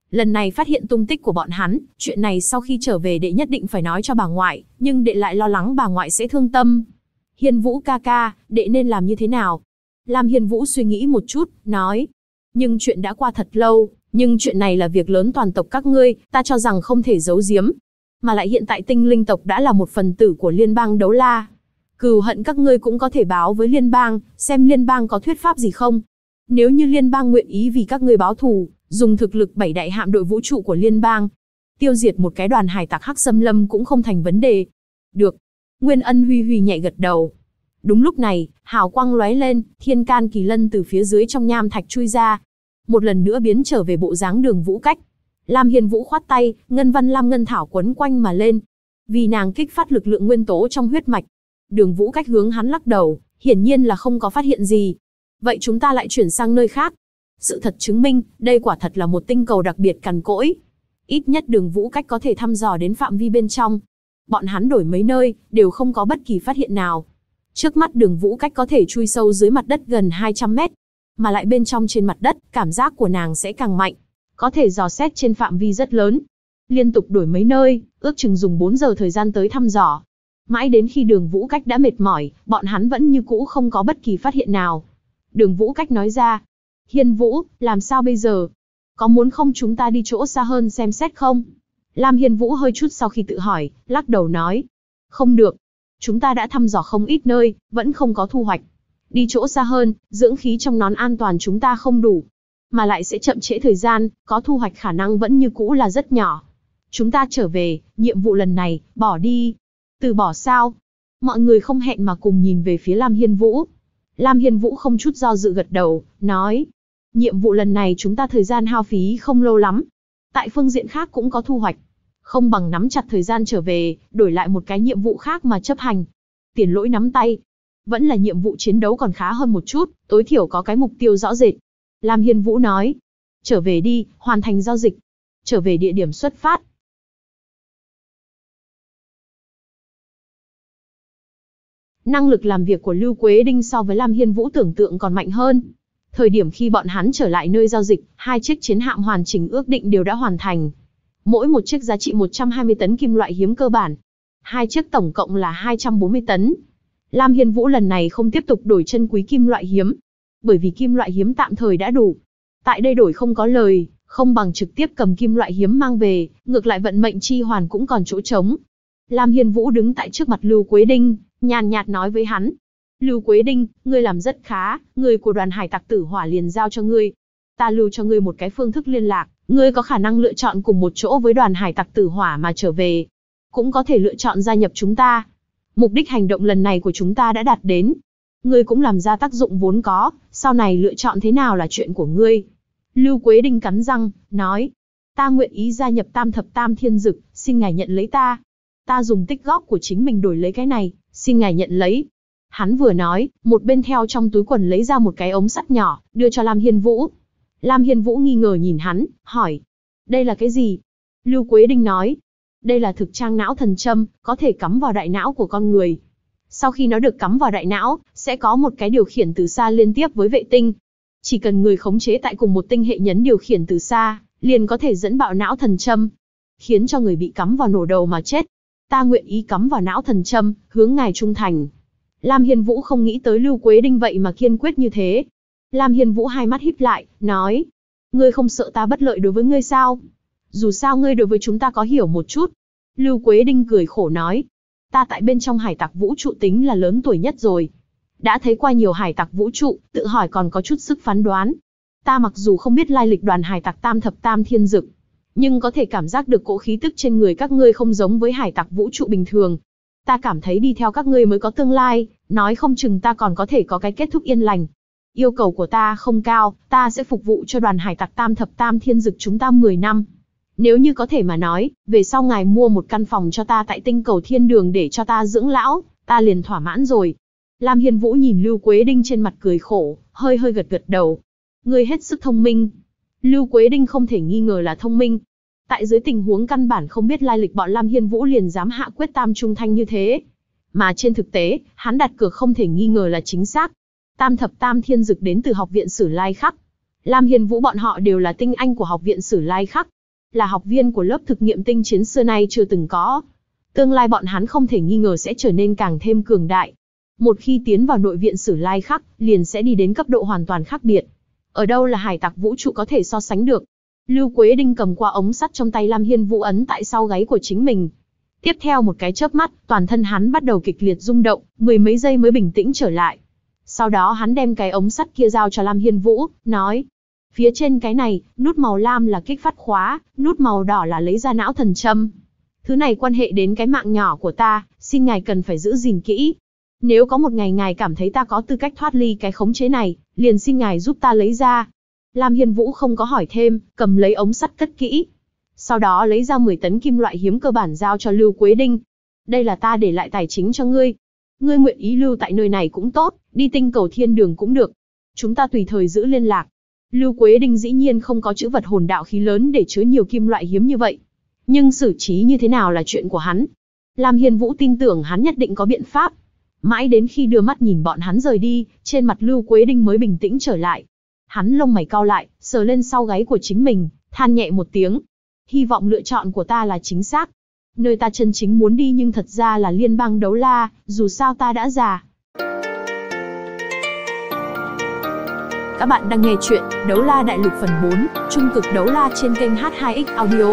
Lần này phát hiện tung tích của bọn hắn, chuyện này sau khi trở về đệ nhất định phải nói cho bà ngoại, nhưng đệ lại lo lắng bà ngoại sẽ thương tâm. Hiên Vũ ca ca, đệ nên làm như thế nào? Lam Hiên Vũ suy nghĩ một chút, nói. Nhưng chuyện đã qua thật lâu, nhưng chuyện này là việc lớn toàn tộc các ngươi, ta cho rằng không thể giấu giếm. Mà lại hiện tại tinh linh tộc đã là một phần tử của liên bang Đấu La. Cừu hận các ngươi cũng có thể báo với liên bang, xem liên bang có thuyết pháp gì không. Nếu như liên bang nguyện ý vì các ngươi báo thù, dùng thực lực 7 đại hạm đội vũ trụ của liên bang, tiêu diệt một cái đoàn hải tặc Hắc Xâm Lâm cũng không thành vấn đề. Được. Nguyên Ân Huy Huy nhẹ gật đầu. Đúng lúc này, hào quang lóe lên, Thiên Can Kỳ Lân từ phía dưới trong nham thạch chui ra. Một lần nữa biến trở về bộ dáng Đường Vũ Cách. Lam Hiên Vũ khoát tay, ngân văn lam ngân thảo quấn quanh mà lên. Vì nàng kích phát lực lượng nguyên tố trong huyết mạch. Đường Vũ Cách hướng hắn lắc đầu, hiển nhiên là không có phát hiện gì. Vậy chúng ta lại chuyển sang nơi khác. Sự thật chứng minh, đây quả thật là một tinh cầu đặc biệt cằn cỗi. Ít nhất Đường Vũ Cách có thể thăm dò đến phạm vi bên trong. Bọn hắn đổi mấy nơi, đều không có bất kỳ phát hiện nào. Trước mắt Đường Vũ Cách có thể chui sâu dưới mặt đất gần 200 mét. Mà lại bên trong trên mặt đất, cảm giác của nàng sẽ càng mạnh. Có thể dò xét trên phạm vi rất lớn. Liên tục đổi mấy nơi, ước chừng dùng 4 giờ thời gian tới thăm dò. Mãi đến khi Đường Vũ Cách đã mệt mỏi, bọn hắn vẫn như cũ không có bất kỳ phát hiện nào. Đường Vũ Cách nói ra. Hiên Vũ, làm sao bây giờ? Có muốn không chúng ta đi chỗ xa hơn xem xét không? Lam Hiên Vũ hơi chút sau khi tự hỏi, lắc đầu nói. Không được. Chúng ta đã thăm dò không ít nơi, vẫn không có thu hoạch. Đi chỗ xa hơn, dưỡng khí trong nón an toàn chúng ta không đủ. Mà lại sẽ chậm trễ thời gian, có thu hoạch khả năng vẫn như cũ là rất nhỏ. Chúng ta trở về, nhiệm vụ lần này, bỏ đi. Từ bỏ sao? Mọi người không hẹn mà cùng nhìn về phía Lam Hiên Vũ. Lam Hiên Vũ không chút do dự gật đầu, nói. Nhiệm vụ lần này chúng ta thời gian hao phí không lâu lắm. Tại phương diện khác cũng có thu hoạch. Không bằng nắm chặt thời gian trở về, đổi lại một cái nhiệm vụ khác mà chấp hành. Tiền Lỗi nắm tay. Vẫn là nhiệm vụ chiến đấu còn khá hơn một chút, tối thiểu có cái mục tiêu rõ rệt. Lam Hiên Vũ nói. Trở về đi, hoàn thành giao dịch. Trở về địa điểm xuất phát. Năng lực làm việc của Lưu Quế Đinh so với Lam Hiên Vũ tưởng tượng còn mạnh hơn. Thời điểm khi bọn hắn trở lại nơi giao dịch, 2 chiếc chiến hạm hoàn chỉnh ước định đều đã hoàn thành. Mỗi một chiếc giá trị 120 tấn kim loại hiếm cơ bản. 2 chiếc tổng cộng là 240 tấn. Lam Hiên Vũ lần này không tiếp tục đổi chân quý kim loại hiếm. Bởi vì kim loại hiếm tạm thời đã đủ. Tại đây đổi không có lời, không bằng trực tiếp cầm kim loại hiếm mang về, ngược lại vận mệnh chi hoàn cũng còn chỗ trống. Lam Hiên Vũ đứng tại trước mặt Lưu Quế Đinh, nhàn nhạt nói với hắn. Lưu Quế Đinh, ngươi làm rất khá, người của đoàn hải tặc Tử Hỏa liền giao cho ngươi. Ta lưu cho ngươi một cái phương thức liên lạc, ngươi có khả năng lựa chọn cùng một chỗ với đoàn hải tặc Tử Hỏa mà trở về. Cũng có thể lựa chọn gia nhập chúng ta. Mục đích hành động lần này của chúng ta đã đạt đến. Ngươi cũng làm ra tác dụng vốn có, sau này lựa chọn thế nào là chuyện của ngươi. Lưu Quế Đinh cắn răng, nói. Ta nguyện ý gia nhập Tam Thập Tam Thiên Dực, xin ngài nhận lấy ta. Ta dùng tích góp của chính mình đổi lấy cái này, xin ngài nhận lấy. Hắn vừa nói, một bên theo trong túi quần lấy ra một cái ống sắt nhỏ, đưa cho Lam Hiên Vũ. Lam Hiên Vũ nghi ngờ nhìn hắn, hỏi. Đây là cái gì? Lưu Quế Đinh nói. Đây là thực trang não thần châm, có thể cắm vào đại não của con người. Sau khi nó được cắm vào đại não, sẽ có một cái điều khiển từ xa liên tiếp với vệ tinh. Chỉ cần người khống chế tại cùng một tinh hệ nhấn điều khiển từ xa, liền có thể dẫn bạo não thần châm, khiến cho người bị cắm vào nổ đầu mà chết. Ta nguyện ý cắm vào não thần châm, hướng ngài trung thành. Lam Hiên Vũ không nghĩ tới Lưu Quế Đinh vậy mà kiên quyết như thế. Lam Hiên Vũ hai mắt híp lại, nói. Ngươi không sợ ta bất lợi đối với ngươi sao? Dù sao ngươi đối với chúng ta có hiểu một chút. Lưu Quế Đinh cười khổ nói. Ta tại bên trong hải tặc vũ trụ tính là lớn tuổi nhất rồi. Đã thấy qua nhiều hải tặc vũ trụ, tự hỏi còn có chút sức phán đoán. Ta mặc dù không biết lai lịch đoàn hải tặc Tam Thập Tam Thiên Dực, nhưng có thể cảm giác được cỗ khí tức trên người các ngươi không giống với hải tặc vũ trụ bình thường. Ta cảm thấy đi theo các ngươi mới có tương lai, nói không chừng ta còn có thể có cái kết thúc yên lành. Yêu cầu của ta không cao, ta sẽ phục vụ cho đoàn hải tặc Tam Thập Tam Thiên Dực chúng ta 10 năm. Nếu như có thể mà nói, về sau ngài mua một căn phòng cho ta tại tinh cầu Thiên Đường để cho ta dưỡng lão, ta liền thỏa mãn rồi. Lam Hiên Vũ nhìn Lưu Quế Đinh trên mặt cười khổ, hơi hơi gật gật đầu. Ngươi hết sức thông minh. Lưu Quế Đinh không thể nghi ngờ là thông minh. Tại dưới tình huống căn bản không biết lai lịch bọn Lam Hiên Vũ liền dám hạ quyết tam trung thanh như thế. Mà trên thực tế, hắn đặt cược không thể nghi ngờ là chính xác. Tam Thập Tam Thiên Dực đến từ Học viện Sử Lai Khắc. Lam Hiên Vũ bọn họ đều là tinh anh của Học viện Sử Lai Khắc. là học viên của lớp thực nghiệm tinh chiến xưa nay chưa từng có. Tương lai bọn hắn không thể nghi ngờ sẽ trở nên càng thêm cường đại. Một khi tiến vào nội viện Sử Lai Khắc, liền sẽ đi đến cấp độ hoàn toàn khác biệt. Ở đâu là hải tặc vũ trụ có thể so sánh được. Lưu Quế Đinh cầm qua ống sắt trong tay Lam Hiên Vũ ấn tại sau gáy của chính mình. Tiếp theo một cái chớp mắt, toàn thân hắn bắt đầu kịch liệt rung động, mười mấy giây mới bình tĩnh trở lại. Sau đó hắn đem cái ống sắt kia giao cho Lam Hiên Vũ, nói: phía trên cái này, nút màu lam là kích phát khóa, nút màu đỏ là lấy ra não thần châm. Thứ này quan hệ đến cái mạng nhỏ của ta, xin ngài cần phải giữ gìn kỹ. Nếu có một ngày ngài cảm thấy ta có tư cách thoát ly cái khống chế này, liền xin ngài giúp ta lấy ra. Lam Hiên Vũ không có hỏi thêm, cầm lấy ống sắt cất kỹ. Sau đó lấy ra 10 tấn kim loại hiếm cơ bản giao cho Lưu Quế Đinh. Đây là ta để lại tài chính cho ngươi. Ngươi nguyện ý lưu tại nơi này cũng tốt, đi tinh cầu thiên đường cũng được. Chúng ta tùy thời giữ liên lạc. Lưu Quế Đinh dĩ nhiên không có trữ vật hồn đạo khí lớn để chứa nhiều kim loại hiếm như vậy. Nhưng xử trí như thế nào là chuyện của hắn. Lam Hiên Vũ tin tưởng hắn nhất định có biện pháp. Mãi đến khi đưa mắt nhìn bọn hắn rời đi, trên mặt Lưu Quế Đinh mới bình tĩnh trở lại. Hắn lông mày cau lại, sờ lên sau gáy của chính mình, than nhẹ một tiếng. Hy vọng lựa chọn của ta là chính xác. Nơi ta chân chính muốn đi nhưng thật ra là liên bang Đấu La, dù sao ta đã già. Các bạn đang nghe chuyện Đấu La Đại Lục phần 4, Trung cực Đấu La trên kênh H2X Audio.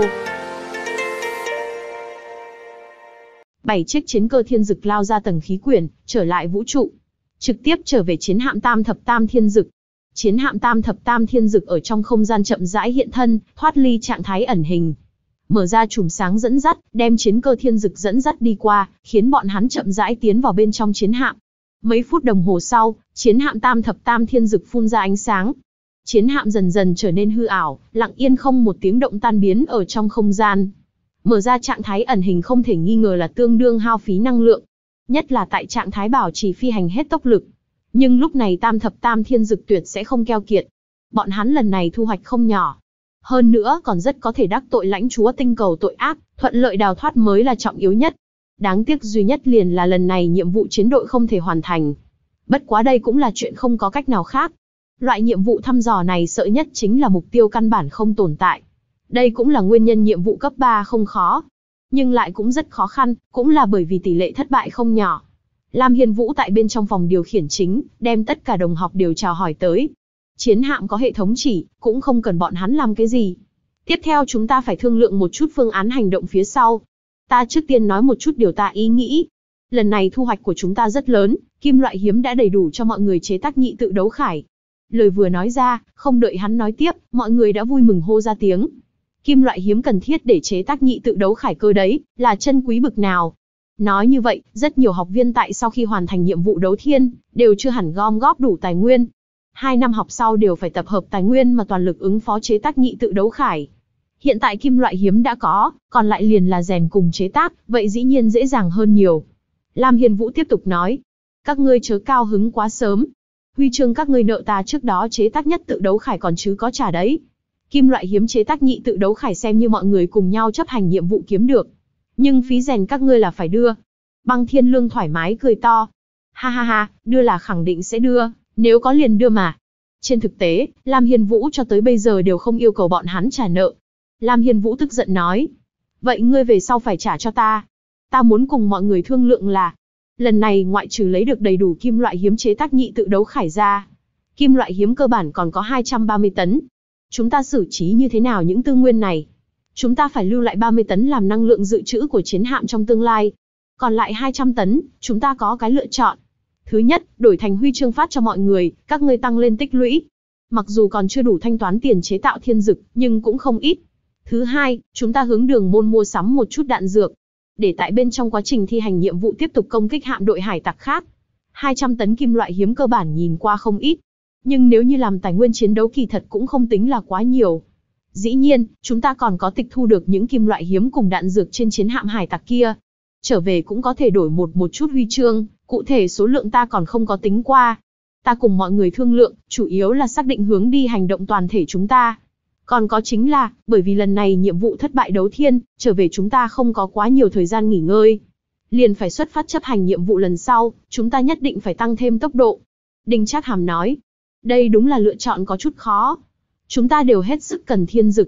7 chiếc chiến cơ thiên dực lao ra tầng khí quyển, trở lại vũ trụ. Trực tiếp trở về chiến hạm Tam Thập Tam Thiên Dực. Chiến hạm Tam Thập Tam Thiên Dực ở trong không gian chậm rãi hiện thân, thoát ly trạng thái ẩn hình. Mở ra chùm sáng dẫn dắt, đem chiến cơ thiên dực dẫn dắt đi qua, khiến bọn hắn chậm rãi tiến vào bên trong chiến hạm. Mấy phút đồng hồ sau, chiến hạm Tam Thập Tam Thiên Dực phun ra ánh sáng. Chiến hạm dần dần trở nên hư ảo, lặng yên không một tiếng động tan biến ở trong không gian. Mở ra trạng thái ẩn hình không thể nghi ngờ là tương đương hao phí năng lượng. Nhất là tại trạng thái bảo trì phi hành hết tốc lực. Nhưng lúc này Tam Thập Tam Thiên Dực tuyệt sẽ không keo kiệt. Bọn hắn lần này thu hoạch không nhỏ. Hơn nữa còn rất có thể đắc tội lãnh chúa tinh cầu tội ác, thuận lợi đào thoát mới là trọng yếu nhất. Đáng tiếc duy nhất liền là lần này nhiệm vụ chiến đội không thể hoàn thành. Bất quá đây cũng là chuyện không có cách nào khác. Loại nhiệm vụ thăm dò này sợ nhất chính là mục tiêu căn bản không tồn tại. Đây cũng là nguyên nhân nhiệm vụ cấp 3 không khó. Nhưng lại cũng rất khó khăn, cũng là bởi vì tỷ lệ thất bại không nhỏ. Lam Hiên Vũ tại bên trong phòng điều khiển chính, đem tất cả đồng học đều chào hỏi tới. Chiến hạm có hệ thống chỉ, cũng không cần bọn hắn làm cái gì. Tiếp theo chúng ta phải thương lượng một chút phương án hành động phía sau. Ta trước tiên nói một chút điều ta ý nghĩ. Lần này thu hoạch của chúng ta rất lớn, kim loại hiếm đã đầy đủ cho mọi người chế tác nhị tự đấu khải. Lời vừa nói ra, không đợi hắn nói tiếp, mọi người đã vui mừng hô ra tiếng. Kim loại hiếm cần thiết để chế tác nhị tự đấu khải cơ đấy, là chân quý bực nào. Nói như vậy, rất nhiều học viên tại sau khi hoàn thành nhiệm vụ đấu thiên, đều chưa hẳn gom góp đủ tài nguyên. 2 năm học sau đều phải tập hợp tài nguyên mà toàn lực ứng phó chế tác nhị tự đấu khải. Hiện tại kim loại hiếm đã có, còn lại liền là rèn cùng chế tác, vậy dĩ nhiên dễ dàng hơn nhiều. Lam Hiên Vũ tiếp tục nói, các ngươi chớ cao hứng quá sớm. Huy chương các ngươi nợ ta trước đó chế tác nhất tự đấu khải còn chứ có trả đấy. Kim loại hiếm chế tác nhị tự đấu khải xem như mọi người cùng nhau chấp hành nhiệm vụ kiếm được. Nhưng phí rèn các ngươi là phải đưa. Băng Thiên Lương thoải mái cười to. Ha ha ha, đưa là khẳng định sẽ đưa, nếu có liền đưa mà. Trên thực tế, Lam Hiên Vũ cho tới bây giờ đều không yêu cầu bọn hắn trả nợ. Lam Hiên Vũ tức giận nói. Vậy ngươi về sau phải trả cho ta. Ta muốn cùng mọi người thương lượng là, lần này ngoại trừ lấy được đầy đủ kim loại hiếm chế tác nhị tự đấu khải ra, kim loại hiếm cơ bản còn có 230 tấn. Chúng ta xử trí như thế nào những tư nguyên này? Chúng ta phải lưu lại 30 tấn làm năng lượng dự trữ của chiến hạm trong tương lai. Còn lại 200 tấn, chúng ta có cái lựa chọn. Thứ nhất, đổi thành huy chương phát cho mọi người, các ngươi tăng lên tích lũy. Mặc dù còn chưa đủ thanh toán tiền chế tạo thiên dực, nhưng cũng không ít. Thứ hai, chúng ta hướng Đường Môn mua sắm một chút đạn dược, để tại bên trong quá trình thi hành nhiệm vụ tiếp tục công kích hạm đội hải tặc khác. 200 tấn kim loại hiếm cơ bản nhìn qua không ít. Nhưng nếu như làm tài nguyên chiến đấu kỳ thật cũng không tính là quá nhiều. Dĩ nhiên, chúng ta còn có tịch thu được những kim loại hiếm cùng đạn dược trên chiến hạm hải tặc kia. Trở về cũng có thể đổi một chút huy chương, cụ thể số lượng ta còn không có tính qua. Ta cùng mọi người thương lượng, chủ yếu là xác định hướng đi hành động toàn thể chúng ta. Còn có chính là, bởi vì lần này nhiệm vụ thất bại đấu thiên, trở về chúng ta không có quá nhiều thời gian nghỉ ngơi. Liền phải xuất phát chấp hành nhiệm vụ lần sau, chúng ta nhất định phải tăng thêm tốc độ. Đinh Trác Hàm nói, đây đúng là lựa chọn có chút khó. Chúng ta đều hết sức cần thiên dực.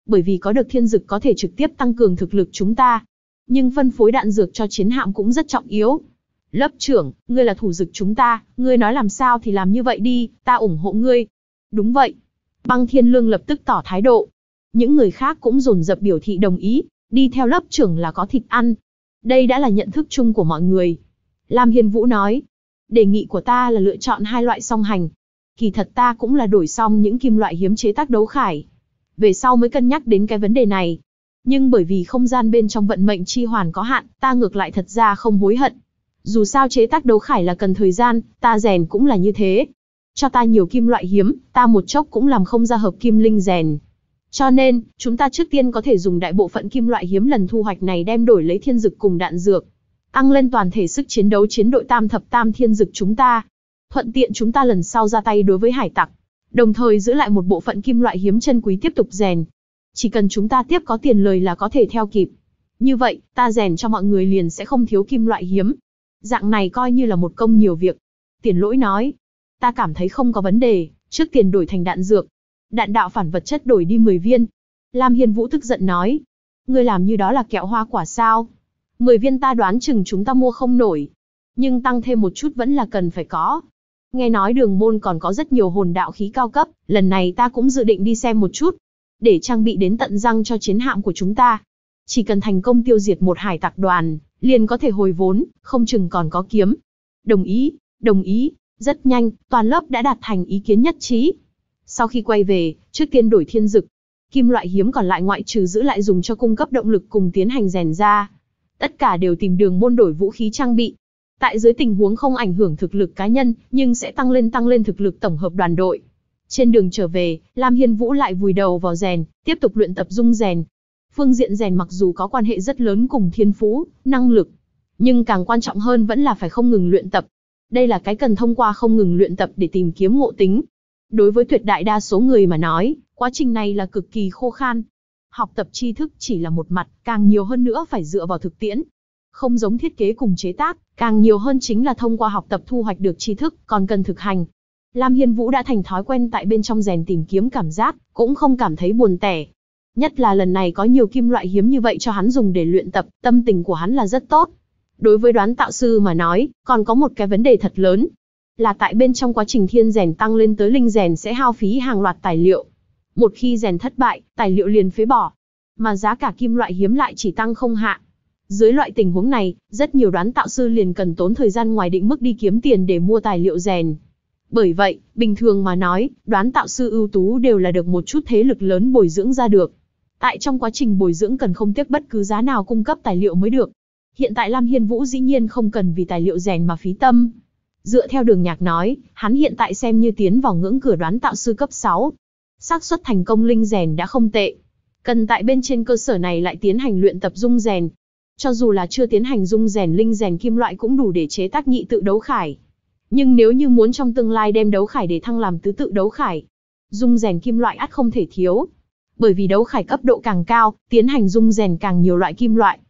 Bởi vì có được thiên dực có thể trực tiếp tăng cường thực lực chúng ta. Nhưng phân phối đạn dược cho chiến hạm cũng rất trọng yếu. Lớp trưởng, ngươi là thủ dực chúng ta, ngươi nói làm sao thì làm như vậy đi, ta ủng hộ ngươi. Đúng vậy. Băng Thiên Lương lập tức tỏ thái độ. Những người khác cũng dồn dập biểu thị đồng ý, đi theo lớp trưởng là có thịt ăn. Đây đã là nhận thức chung của mọi người. Lam Hiên Vũ nói, đề nghị của ta là lựa chọn hai loại song hành. Kỳ thật ta cũng là đổi xong những kim loại hiếm chế tác đấu khải. Về sau mới cân nhắc đến cái vấn đề này. Nhưng bởi vì không gian bên trong vận mệnh chi hoàn có hạn, ta ngược lại thật ra không hối hận. Dù sao chế tác đấu khải là cần thời gian, ta rèn cũng là như thế. Cho ta nhiều kim loại hiếm, ta một chốc cũng làm không ra hợp kim linh rèn. Cho nên, chúng ta trước tiên có thể dùng đại bộ phận kim loại hiếm lần thu hoạch này đem đổi lấy thiên dực cùng đạn dược. Tăng lên toàn thể sức chiến đấu chiến đội tam thập tam thiên dực chúng ta. Thuận tiện chúng ta lần sau ra tay đối với hải tặc. Đồng thời giữ lại một bộ phận kim loại hiếm chân quý tiếp tục rèn. Chỉ cần chúng ta tiếp có tiền lời là có thể theo kịp. Như vậy, ta rèn cho mọi người liền sẽ không thiếu kim loại hiếm. Dạng này coi như là một công nhiều việc. Tiền Lỗi nói. Ta cảm thấy không có vấn đề, trước tiền đổi thành đạn dược. Đạn đạo phản vật chất đổi đi 10 viên. Lam Hiên Vũ tức giận nói. Ngươi làm như đó là kẹo hoa quả sao? 10 viên ta đoán chừng chúng ta mua không nổi. Nhưng tăng thêm một chút vẫn là cần phải có. Nghe nói Đường Môn còn có rất nhiều hồn đạo khí cao cấp, lần này ta cũng dự định đi xem một chút. Để trang bị đến tận răng cho chiến hạm của chúng ta. Chỉ cần thành công tiêu diệt một hải tặc đoàn, liền có thể hồi vốn, không chừng còn có kiếm. Đồng ý, đồng ý. Rất nhanh, toàn lớp đã đạt thành ý kiến nhất trí. Sau khi quay về, trước tiên đổi thiên dực. Kim loại hiếm còn lại ngoại trừ giữ lại dùng cho cung cấp động lực cùng tiến hành rèn ra. Tất cả đều tìm Đường Môn đổi vũ khí trang bị. Tại dưới tình huống không ảnh hưởng thực lực cá nhân, nhưng sẽ tăng lên thực lực tổng hợp đoàn đội. Trên đường trở về, Lam Hiên Vũ lại vùi đầu vào rèn, tiếp tục luyện tập dung rèn. Phương diện rèn mặc dù có quan hệ rất lớn cùng thiên phú, năng lực, nhưng càng quan trọng hơn vẫn là phải không ngừng luyện tập. Đây là cái cần thông qua không ngừng luyện tập để tìm kiếm ngộ tính. Đối với tuyệt đại đa số người mà nói, quá trình này là cực kỳ khô khan. Học tập tri thức chỉ là một mặt, càng nhiều hơn nữa phải dựa vào thực tiễn. Không giống thiết kế cùng chế tác, càng nhiều hơn chính là thông qua học tập thu hoạch được tri thức, còn cần thực hành. Lam Hiên Vũ đã thành thói quen tại bên trong rèn tìm kiếm cảm giác, cũng không cảm thấy buồn tẻ. Nhất là lần này có nhiều kim loại hiếm như vậy cho hắn dùng để luyện tập, tâm tình của hắn là rất tốt. Đối với đoán tạo sư mà nói, còn có một cái vấn đề thật lớn. Là tại bên trong quá trình thiên rèn tăng lên tới linh rèn sẽ hao phí hàng loạt tài liệu. Một khi rèn thất bại, tài liệu liền phế bỏ. Mà giá cả kim loại hiếm lại chỉ tăng không hạ. Dưới loại tình huống này, rất nhiều đoán tạo sư liền cần tốn thời gian ngoài định mức đi kiếm tiền để mua tài liệu rèn. Bởi vậy, bình thường mà nói, đoán tạo sư ưu tú đều là được một chút thế lực lớn bồi dưỡng ra được. Tại trong quá trình bồi dưỡng cần không tiếc bất cứ giá nào cung cấp tài liệu mới được. Hiện tại Lam Hiên Vũ dĩ nhiên không cần vì tài liệu rèn mà phí tâm. Dựa theo Đường Nhạc nói, hắn hiện tại xem như tiến vào ngưỡng cửa đoán tạo sư cấp 6. Xác suất thành công linh rèn đã không tệ. Cần tại bên trên cơ sở này lại tiến hành luyện tập dung rèn. Cho dù là chưa tiến hành dung rèn linh rèn kim loại cũng đủ để chế tác nhị tự đấu khải. Nhưng nếu như muốn trong tương lai đem đấu khải để thăng làm tứ tự đấu khải, dung rèn kim loại ắt không thể thiếu. Bởi vì đấu khải cấp độ càng cao, tiến hành dung rèn càng nhiều loại kim loại.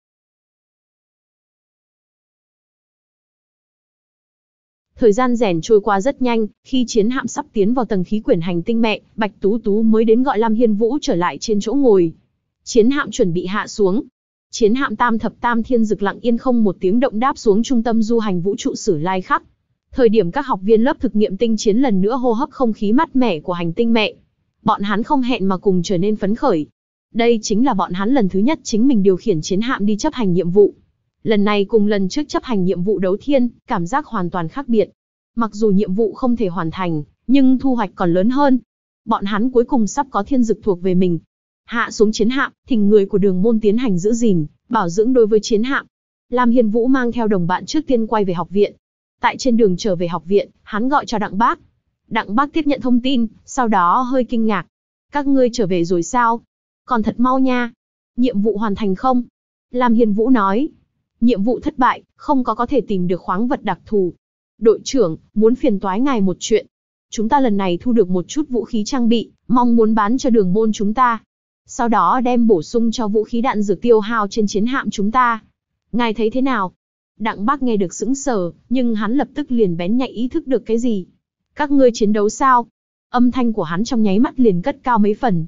Thời gian rèn trôi qua rất nhanh, khi chiến hạm sắp tiến vào tầng khí quyển hành tinh mẹ, Bạch Tú Tú mới đến gọi Lam Hiên Vũ trở lại trên chỗ ngồi. Chiến hạm chuẩn bị hạ xuống. Chiến hạm tam thập tam thiên dực lặng yên không một tiếng động đáp xuống trung tâm du hành vũ trụ Sử Lai Khắc. Thời điểm các học viên lớp thực nghiệm tinh chiến lần nữa hô hấp không khí mát mẻ của hành tinh mẹ. Bọn hắn không hẹn mà cùng trở nên phấn khởi. Đây chính là bọn hắn lần thứ nhất chính mình điều khiển chiến hạm đi chấp hành nhiệm vụ. Lần này cùng lần trước chấp hành nhiệm vụ đấu thiên, cảm giác hoàn toàn khác biệt. Mặc dù nhiệm vụ không thể hoàn thành, nhưng thu hoạch còn lớn hơn. Bọn hắn cuối cùng sắp có thiên dực thuộc về mình. Hạ xuống chiến hạm, thỉnh người của Đường Môn tiến hành giữ gìn, bảo dưỡng đối với chiến hạm. Lam Hiên Vũ mang theo đồng bạn trước tiên quay về học viện. Tại trên đường trở về học viện, hắn gọi cho Đặng Bác. Đặng Bác tiếp nhận thông tin, sau đó hơi kinh ngạc. Các ngươi trở về rồi sao? Còn thật mau nha. Nhiệm vụ hoàn thành không? Lam Hiên Vũ nói. Nhiệm vụ thất bại, không có thể tìm được khoáng vật đặc thù. Đội trưởng, muốn phiền toái ngài một chuyện. Chúng ta lần này thu được một chút vũ khí trang bị, mong muốn bán cho Đường Môn chúng ta. Sau đó đem bổ sung cho vũ khí đạn dược tiêu hao trên chiến hạm chúng ta. Ngài thấy thế nào? Đặng Bác nghe được sững sờ, nhưng hắn lập tức liền bén nhạy ý thức được cái gì. Các ngươi chiến đấu sao? Âm thanh của hắn trong nháy mắt liền cất cao mấy phần.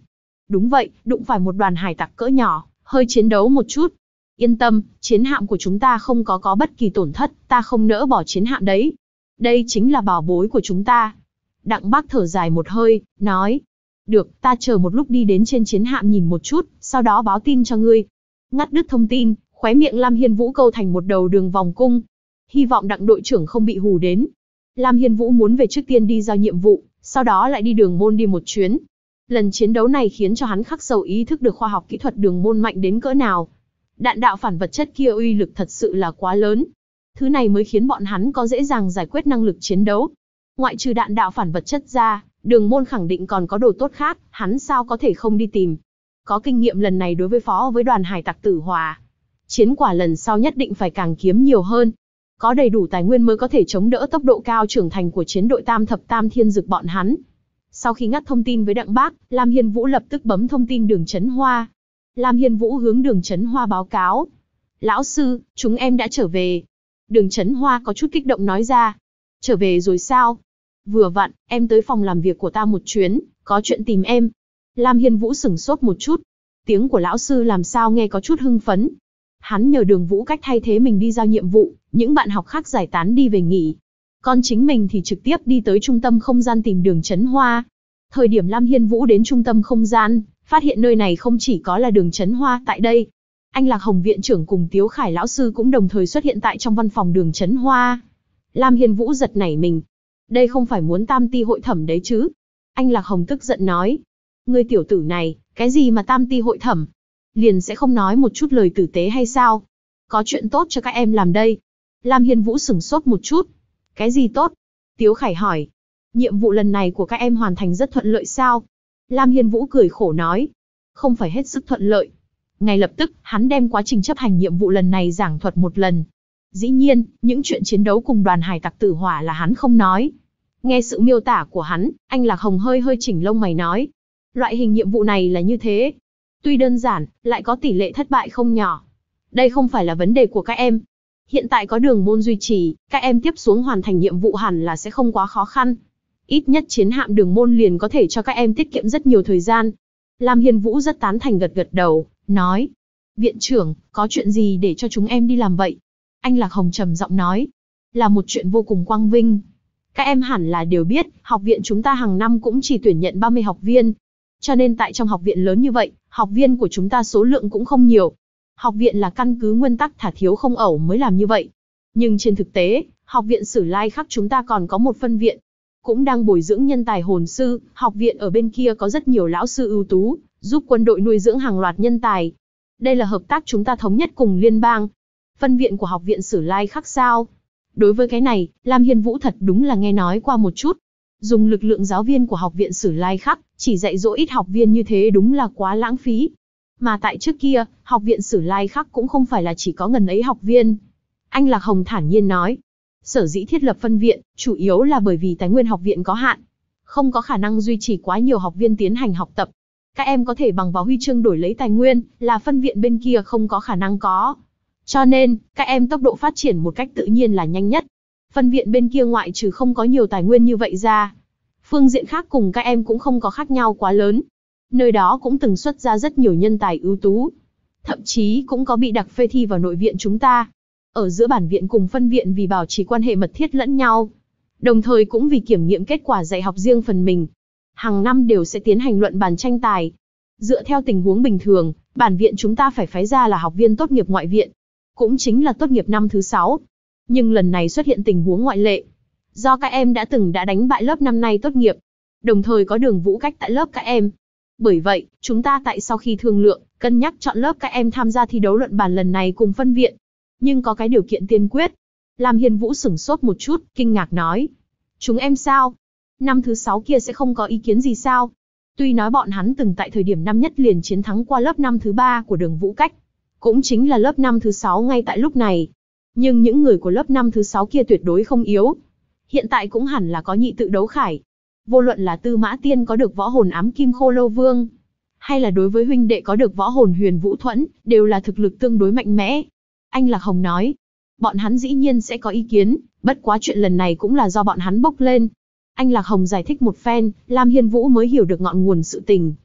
Đúng vậy, đụng phải một đoàn hải tặc cỡ nhỏ, hơi chiến đấu một chút. Yên tâm, chiến hạm của chúng ta không có bất kỳ tổn thất, ta không nỡ bỏ chiến hạm đấy. Đây chính là bảo bối của chúng ta. Đặng Bác thở dài một hơi, nói. Được, ta chờ một lúc đi đến trên chiến hạm nhìn một chút, sau đó báo tin cho ngươi. Ngắt đứt thông tin, khóe miệng Lam Hiên Vũ câu thành một đầu đường vòng cung. Hy vọng Đặng đội trưởng không bị hù đến. Lam Hiên Vũ muốn về trước tiên đi giao nhiệm vụ, sau đó lại đi đường môn đi một chuyến. Lần chiến đấu này khiến cho hắn khắc sâu ý thức được khoa học kỹ thuật đường môn mạnh đến cỡ nào. Đạn đạo phản vật chất kia uy lực thật sự là quá lớn. Thứ này mới khiến bọn hắn có dễ dàng giải quyết năng lực chiến đấu. Ngoại trừ đạn đạo phản vật chất ra, đường môn khẳng định còn có đồ tốt khác, hắn sao có thể không đi tìm. Có kinh nghiệm lần này đối với phó với đoàn hải tặc Tử Hòa. Chiến quả lần sau nhất định phải càng kiếm nhiều hơn. Có đầy đủ tài nguyên mới có thể chống đỡ tốc độ cao trưởng thành của chiến đội Tam Thập Tam Thiên Dực bọn hắn. Sau khi ngắt thông tin với Đặng Bác, Lam Hiên Vũ lập tức bấm thông tin Đường Chấn Hoa. Lam Hiên Vũ hướng Đường Chấn Hoa báo cáo. Lão sư, chúng em đã trở về. Đường Chấn Hoa có chút kích động nói ra. Trở về rồi sao? Vừa vặn, em tới phòng làm việc của ta một chuyến, có chuyện tìm em. Lam Hiên Vũ sửng sốt một chút. Tiếng của lão sư làm sao nghe có chút hưng phấn. Hắn nhờ Đường Vũ Cách thay thế mình đi giao nhiệm vụ, những bạn học khác giải tán đi về nghỉ. Còn chính mình thì trực tiếp đi tới trung tâm không gian tìm Đường Chấn Hoa. Thời điểm Lam Hiên Vũ đến trung tâm không gian, phát hiện nơi này không chỉ có là Đường Chấn Hoa tại đây. Anh Lạc Hồng viện trưởng cùng Tiếu Khải lão sư cũng đồng thời xuất hiện tại trong văn phòng Đường Chấn Hoa. Lam Hiên Vũ giật nảy mình. Đây không phải muốn tam ti hội thẩm đấy chứ? Anh Lạc Hồng tức giận nói. Ngươi tiểu tử này, cái gì mà tam ti hội thẩm? Liền sẽ không nói một chút lời tử tế hay sao? Có chuyện tốt cho các em làm đây. Lam Hiên Vũ sửng sốt một chút. Cái gì tốt? Tiếu Khải hỏi. Nhiệm vụ lần này của các em hoàn thành rất thuận lợi sao? Lam Hiên Vũ cười khổ nói. Không phải hết sức thuận lợi. Ngay lập tức, hắn đem quá trình chấp hành nhiệm vụ lần này giảng thuật một lần. Dĩ nhiên, những chuyện chiến đấu cùng đoàn hải tặc Tử Hỏa là hắn không nói. Nghe sự miêu tả của hắn, anh Lạc Hồng hơi chỉnh lông mày nói. Loại hình nhiệm vụ này là như thế. Tuy đơn giản, lại có tỷ lệ thất bại không nhỏ. Đây không phải là vấn đề của các em. Hiện tại có đường môn duy trì, các em tiếp xuống hoàn thành nhiệm vụ hẳn là sẽ không quá khó khăn. Ít nhất chiến hạm đường môn liền có thể cho các em tiết kiệm rất nhiều thời gian. Lam Hiên Vũ rất tán thành gật gật đầu, nói. Viện trưởng, có chuyện gì để cho chúng em đi làm vậy? Anh Lạc Hồng trầm giọng nói. Là một chuyện vô cùng quang vinh. Các em hẳn là đều biết, học viện chúng ta hàng năm cũng chỉ tuyển nhận 30 học viên. Cho nên tại trong học viện lớn như vậy, học viên của chúng ta số lượng cũng không nhiều. Học viện là căn cứ nguyên tắc thả thiếu không ẩu mới làm như vậy. Nhưng trên thực tế, học viện Sử Lai Khắc chúng ta còn có một phân viện. Cũng đang bồi dưỡng nhân tài hồn sư, học viện ở bên kia có rất nhiều lão sư ưu tú, giúp quân đội nuôi dưỡng hàng loạt nhân tài. Đây là hợp tác chúng ta thống nhất cùng liên bang. Phân viện của học viện Sử Lai Khắc sao? Đối với cái này, Lam Hiên Vũ thật đúng là nghe nói qua một chút. Dùng lực lượng giáo viên của học viện Sử Lai Khắc, chỉ dạy dỗ ít học viên như thế đúng là quá lãng phí. Mà tại trước kia, học viện Sử Lai Khắc cũng không phải là chỉ có ngần ấy học viên. Anh Lạc Hồng thản nhiên nói. Sở dĩ thiết lập phân viện, chủ yếu là bởi vì tài nguyên học viện có hạn. Không có khả năng duy trì quá nhiều học viên tiến hành học tập. Các em có thể bằng vào huy chương đổi lấy tài nguyên, là phân viện bên kia không có khả năng có. Cho nên, các em tốc độ phát triển một cách tự nhiên là nhanh nhất. Phân viện bên kia ngoại trừ không có nhiều tài nguyên như vậy ra. Phương diện khác cùng các em cũng không có khác nhau quá lớn. Nơi đó cũng từng xuất ra rất nhiều nhân tài ưu tú. Thậm chí cũng có bị đặc phê thi vào nội viện chúng ta. Ở giữa bản viện cùng phân viện vì bảo trì quan hệ mật thiết lẫn nhau. Đồng thời cũng vì kiểm nghiệm kết quả dạy học riêng phần mình. Hàng năm đều sẽ tiến hành luận bàn tranh tài. Dựa theo tình huống bình thường, bản viện chúng ta phải phái ra là học viên tốt nghiệp ngoại viện. Cũng chính là tốt nghiệp năm thứ 6. Nhưng lần này xuất hiện tình huống ngoại lệ. Do các em đã đánh bại lớp năm nay tốt nghiệp. Đồng thời có Đường Vũ Cách tại lớp các em. Bởi vậy, chúng ta tại sau khi thương lượng, cân nhắc chọn lớp các em tham gia thi đấu luận bàn lần này cùng phân viện. Nhưng có cái điều kiện tiên quyết. Lam Hiên Vũ sửng sốt một chút, kinh ngạc nói. Chúng em sao? Năm thứ 6 kia sẽ không có ý kiến gì sao? Tuy nói bọn hắn từng tại thời điểm năm nhất liền chiến thắng qua lớp năm thứ 3 của Đường Vũ Cách. Cũng chính là lớp năm thứ 6 ngay tại lúc này. Nhưng những người của lớp năm thứ 6 kia tuyệt đối không yếu. Hiện tại cũng hẳn là có nhị tự đấu khải. Vô luận là Tư Mã Tiên có được võ hồn ám kim khô lâu vương, hay là đối với huynh đệ có được võ hồn huyền vũ thuẫn, đều là thực lực tương đối mạnh mẽ. Anh Lạc Hồng nói, bọn hắn dĩ nhiên sẽ có ý kiến, bất quá chuyện lần này cũng là do bọn hắn bốc lên. Anh Lạc Hồng giải thích một phen, Lam Hiên Vũ mới hiểu được ngọn nguồn sự tình.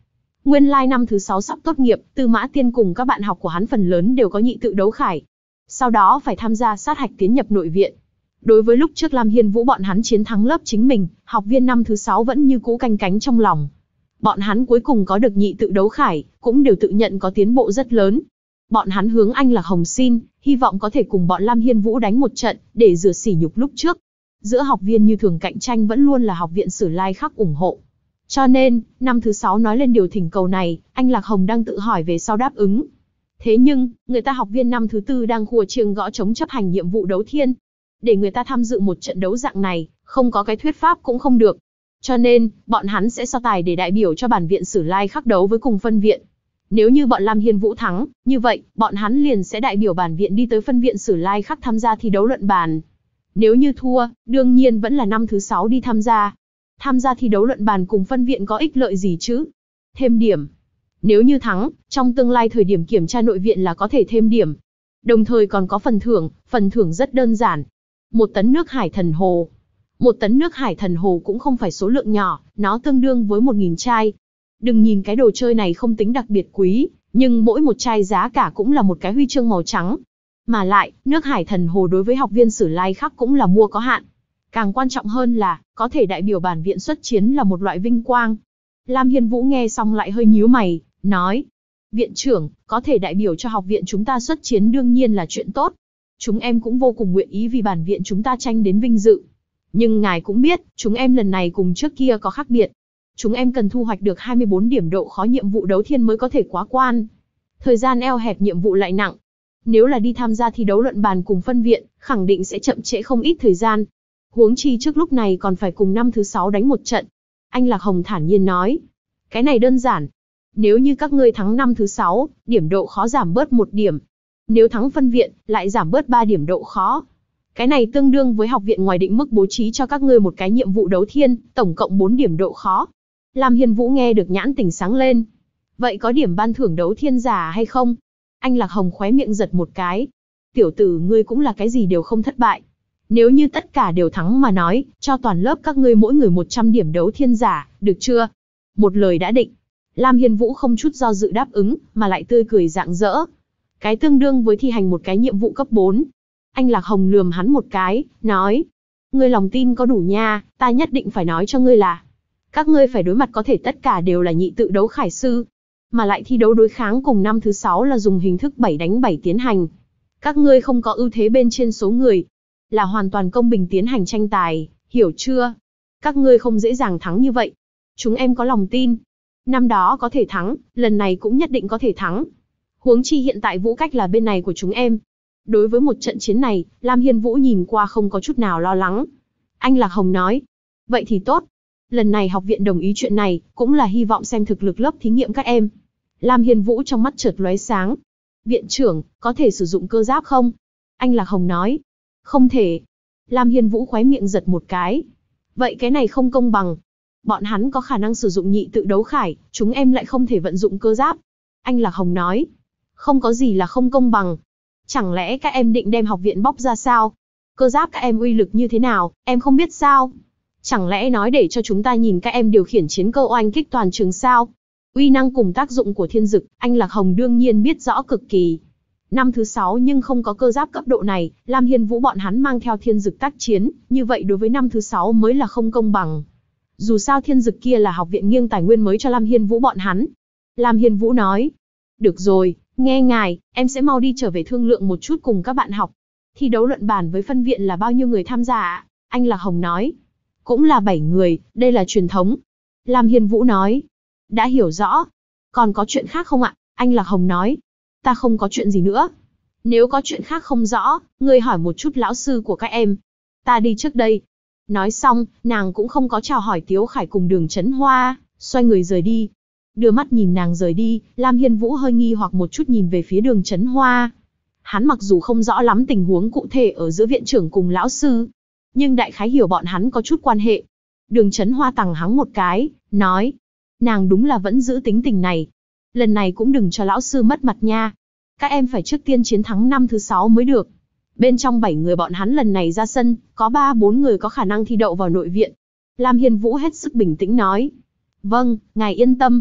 Nguyên lai năm thứ 6 sắp tốt nghiệp, Tư Mã Tiên cùng các bạn học của hắn phần lớn đều có nhị tự đấu khải. Sau đó phải tham gia sát hạch tiến nhập nội viện. Đối với lúc trước Lam Hiên Vũ bọn hắn chiến thắng lớp chính mình, học viên năm thứ 6 vẫn như cũ canh cánh trong lòng. Bọn hắn cuối cùng có được nhị tự đấu khải, cũng đều tự nhận có tiến bộ rất lớn. Bọn hắn hướng anh Lạc Hồng xin, hy vọng có thể cùng bọn Lam Hiên Vũ đánh một trận, để rửa sỉ nhục lúc trước. Giữa học viên như thường cạnh tranh vẫn luôn là học viện Sử Lai Khắc ủng hộ. Cho nên, năm thứ 6 nói lên điều thỉnh cầu này, anh Lạc Hồng đang tự hỏi về sau đáp ứng. Thế nhưng, người ta học viên năm thứ 4 đang khua chiêng gõ trống chấp hành nhiệm vụ đấu thiên. Để người ta tham dự một trận đấu dạng này, không có cái thuyết pháp cũng không được. Cho nên, bọn hắn sẽ so tài để đại biểu cho bản viện Sử Lai Khắc đấu với cùng phân viện. Nếu như bọn Lam Hiên Vũ thắng, như vậy, bọn hắn liền sẽ đại biểu bản viện đi tới phân viện Sử Lai Khắc tham gia thi đấu luận bàn. Nếu như thua, đương nhiên vẫn là năm thứ 6 đi tham gia. Tham gia thi đấu luận bàn cùng phân viện có ích lợi gì chứ? Thêm điểm. Nếu như thắng, trong tương lai thời điểm kiểm tra nội viện là có thể thêm điểm. Đồng thời còn có phần thưởng rất đơn giản. 1 tấn nước hải thần hồ. 1 tấn nước hải thần hồ cũng không phải số lượng nhỏ, nó tương đương với 1000 chai. Đừng nhìn cái đồ chơi này không tính đặc biệt quý, nhưng mỗi một chai giá cả cũng là một cái huy chương màu trắng. Mà lại, nước hải thần hồ đối với học viên Sử Lai Khắc cũng là mua có hạn. Càng quan trọng hơn là, có thể đại biểu bản viện xuất chiến là một loại vinh quang. Lam Hiên Vũ nghe xong lại hơi nhíu mày, nói. Viện trưởng, có thể đại biểu cho học viện chúng ta xuất chiến đương nhiên là chuyện tốt. Chúng em cũng vô cùng nguyện ý vì bản viện chúng ta tranh đến vinh dự. Nhưng ngài cũng biết, chúng em lần này cùng trước kia có khác biệt. Chúng em cần thu hoạch được 24 điểm độ khó nhiệm vụ đấu thiên mới có thể quá quan. Thời gian eo hẹp nhiệm vụ lại nặng. Nếu là đi tham gia thi đấu luận bàn cùng phân viện, khẳng định sẽ chậm trễ không ít thời gian. Huống chi trước lúc này còn phải cùng năm thứ 6 đánh một trận. Anh Lạc Hồng thản nhiên nói. Cái này đơn giản. Nếu như các ngươi thắng năm thứ 6, điểm độ khó giảm bớt 1 điểm. Nếu thắng phân viện, lại giảm bớt 3 điểm độ khó. Cái này tương đương với học viện ngoài định mức bố trí cho các ngươi một cái nhiệm vụ đấu thiên, tổng cộng 4 điểm độ khó. Lam Hiên Vũ nghe được nhãn tỉnh sáng lên. Vậy có điểm ban thưởng đấu thiên giả hay không? Anh Lạc Hồng khóe miệng giật một cái. Tiểu tử ngươi cũng là cái gì đều không thất bại. Nếu như tất cả đều thắng mà nói, cho toàn lớp các ngươi mỗi người 100 điểm đấu thiên giả, được chưa? Một lời đã định. Lam Hiên Vũ không chút do dự đáp ứng, mà lại tươi cười rạng rỡ. Cái tương đương với thi hành một cái nhiệm vụ cấp 4. Anh Lạc Hồng lườm hắn một cái, nói. Ngươi lòng tin có đủ nha, ta nhất định phải nói cho ngươi là. Các ngươi phải đối mặt có thể tất cả đều là nhị tự đấu khải sư. Mà lại thi đấu đối kháng cùng năm thứ 6 là dùng hình thức 7 đánh 7 tiến hành. Các ngươi không có ưu thế bên trên số người. Là hoàn toàn công bình tiến hành tranh tài, hiểu chưa? Các ngươi không dễ dàng thắng như vậy. Chúng em có lòng tin. Năm đó có thể thắng, lần này cũng nhất định có thể thắng. Huống chi hiện tại Vũ Cách là bên này của chúng em. Đối với một trận chiến này, Lam Hiên Vũ nhìn qua không có chút nào lo lắng. Anh Lạc Hồng nói. Vậy thì tốt. Lần này học viện đồng ý chuyện này, cũng là hy vọng xem thực lực lớp thí nghiệm các em. Lam Hiên Vũ trong mắt chợt lóe sáng. Viện trưởng, có thể sử dụng cơ giáp không? Anh Lạc Hồng nói. Không thể. Lam Hiên Vũ khóe miệng giật một cái. Vậy cái này không công bằng. Bọn hắn có khả năng sử dụng nhị tự đấu khải, chúng em lại không thể vận dụng cơ giáp. Anh Lạc Hồng nói. Không có gì là không công bằng. Chẳng lẽ các em định đem học viện bóc ra sao? Cơ giáp các em uy lực như thế nào, em không biết sao? Chẳng lẽ nói để cho chúng ta nhìn các em điều khiển chiến cơ oanh kích toàn trường sao? Uy năng cùng tác dụng của thiên dực, anh Lạc Hồng đương nhiên biết rõ cực kỳ. Năm thứ 6 nhưng không có cơ giáp cấp độ này, Lam Hiên Vũ bọn hắn mang theo thiên dực tác chiến, như vậy đối với năm thứ 6 mới là không công bằng. Dù sao thiên dực kia là học viện nghiêng tài nguyên mới cho Lam Hiên Vũ bọn hắn. Lam Hiên Vũ nói. Được rồi, nghe ngài, em sẽ mau đi trở về thương lượng một chút cùng các bạn học. Thi đấu luận bàn với phân viện là bao nhiêu người tham gia ạ? Anh Lạc Hồng nói. Cũng là 7 người, đây là truyền thống. Lam Hiên Vũ nói. Đã hiểu rõ. Còn có chuyện khác không ạ? Anh Lạc Hồng nói. Ta không có chuyện gì nữa. Nếu có chuyện khác không rõ, ngươi hỏi một chút lão sư của các em. Ta đi trước đây. Nói xong, nàng cũng không có chào hỏi Tiếu Khải cùng Đường Chấn Hoa, xoay người rời đi. Đưa mắt nhìn nàng rời đi, Lam Hiên Vũ hơi nghi hoặc một chút nhìn về phía Đường Chấn Hoa. Hắn mặc dù không rõ lắm tình huống cụ thể ở giữa viện trưởng cùng lão sư, nhưng đại khái hiểu bọn hắn có chút quan hệ. Đường Chấn Hoa tằng hắng một cái, nói. Nàng đúng là vẫn giữ tính tình này. Lần này cũng đừng cho lão sư mất mặt nha. Các em phải trước tiên chiến thắng năm thứ 6 mới được. Bên trong 7 người bọn hắn lần này ra sân, có 3-4 người có khả năng thi đậu vào nội viện. Lam Hiên Vũ hết sức bình tĩnh nói. Vâng, ngài yên tâm.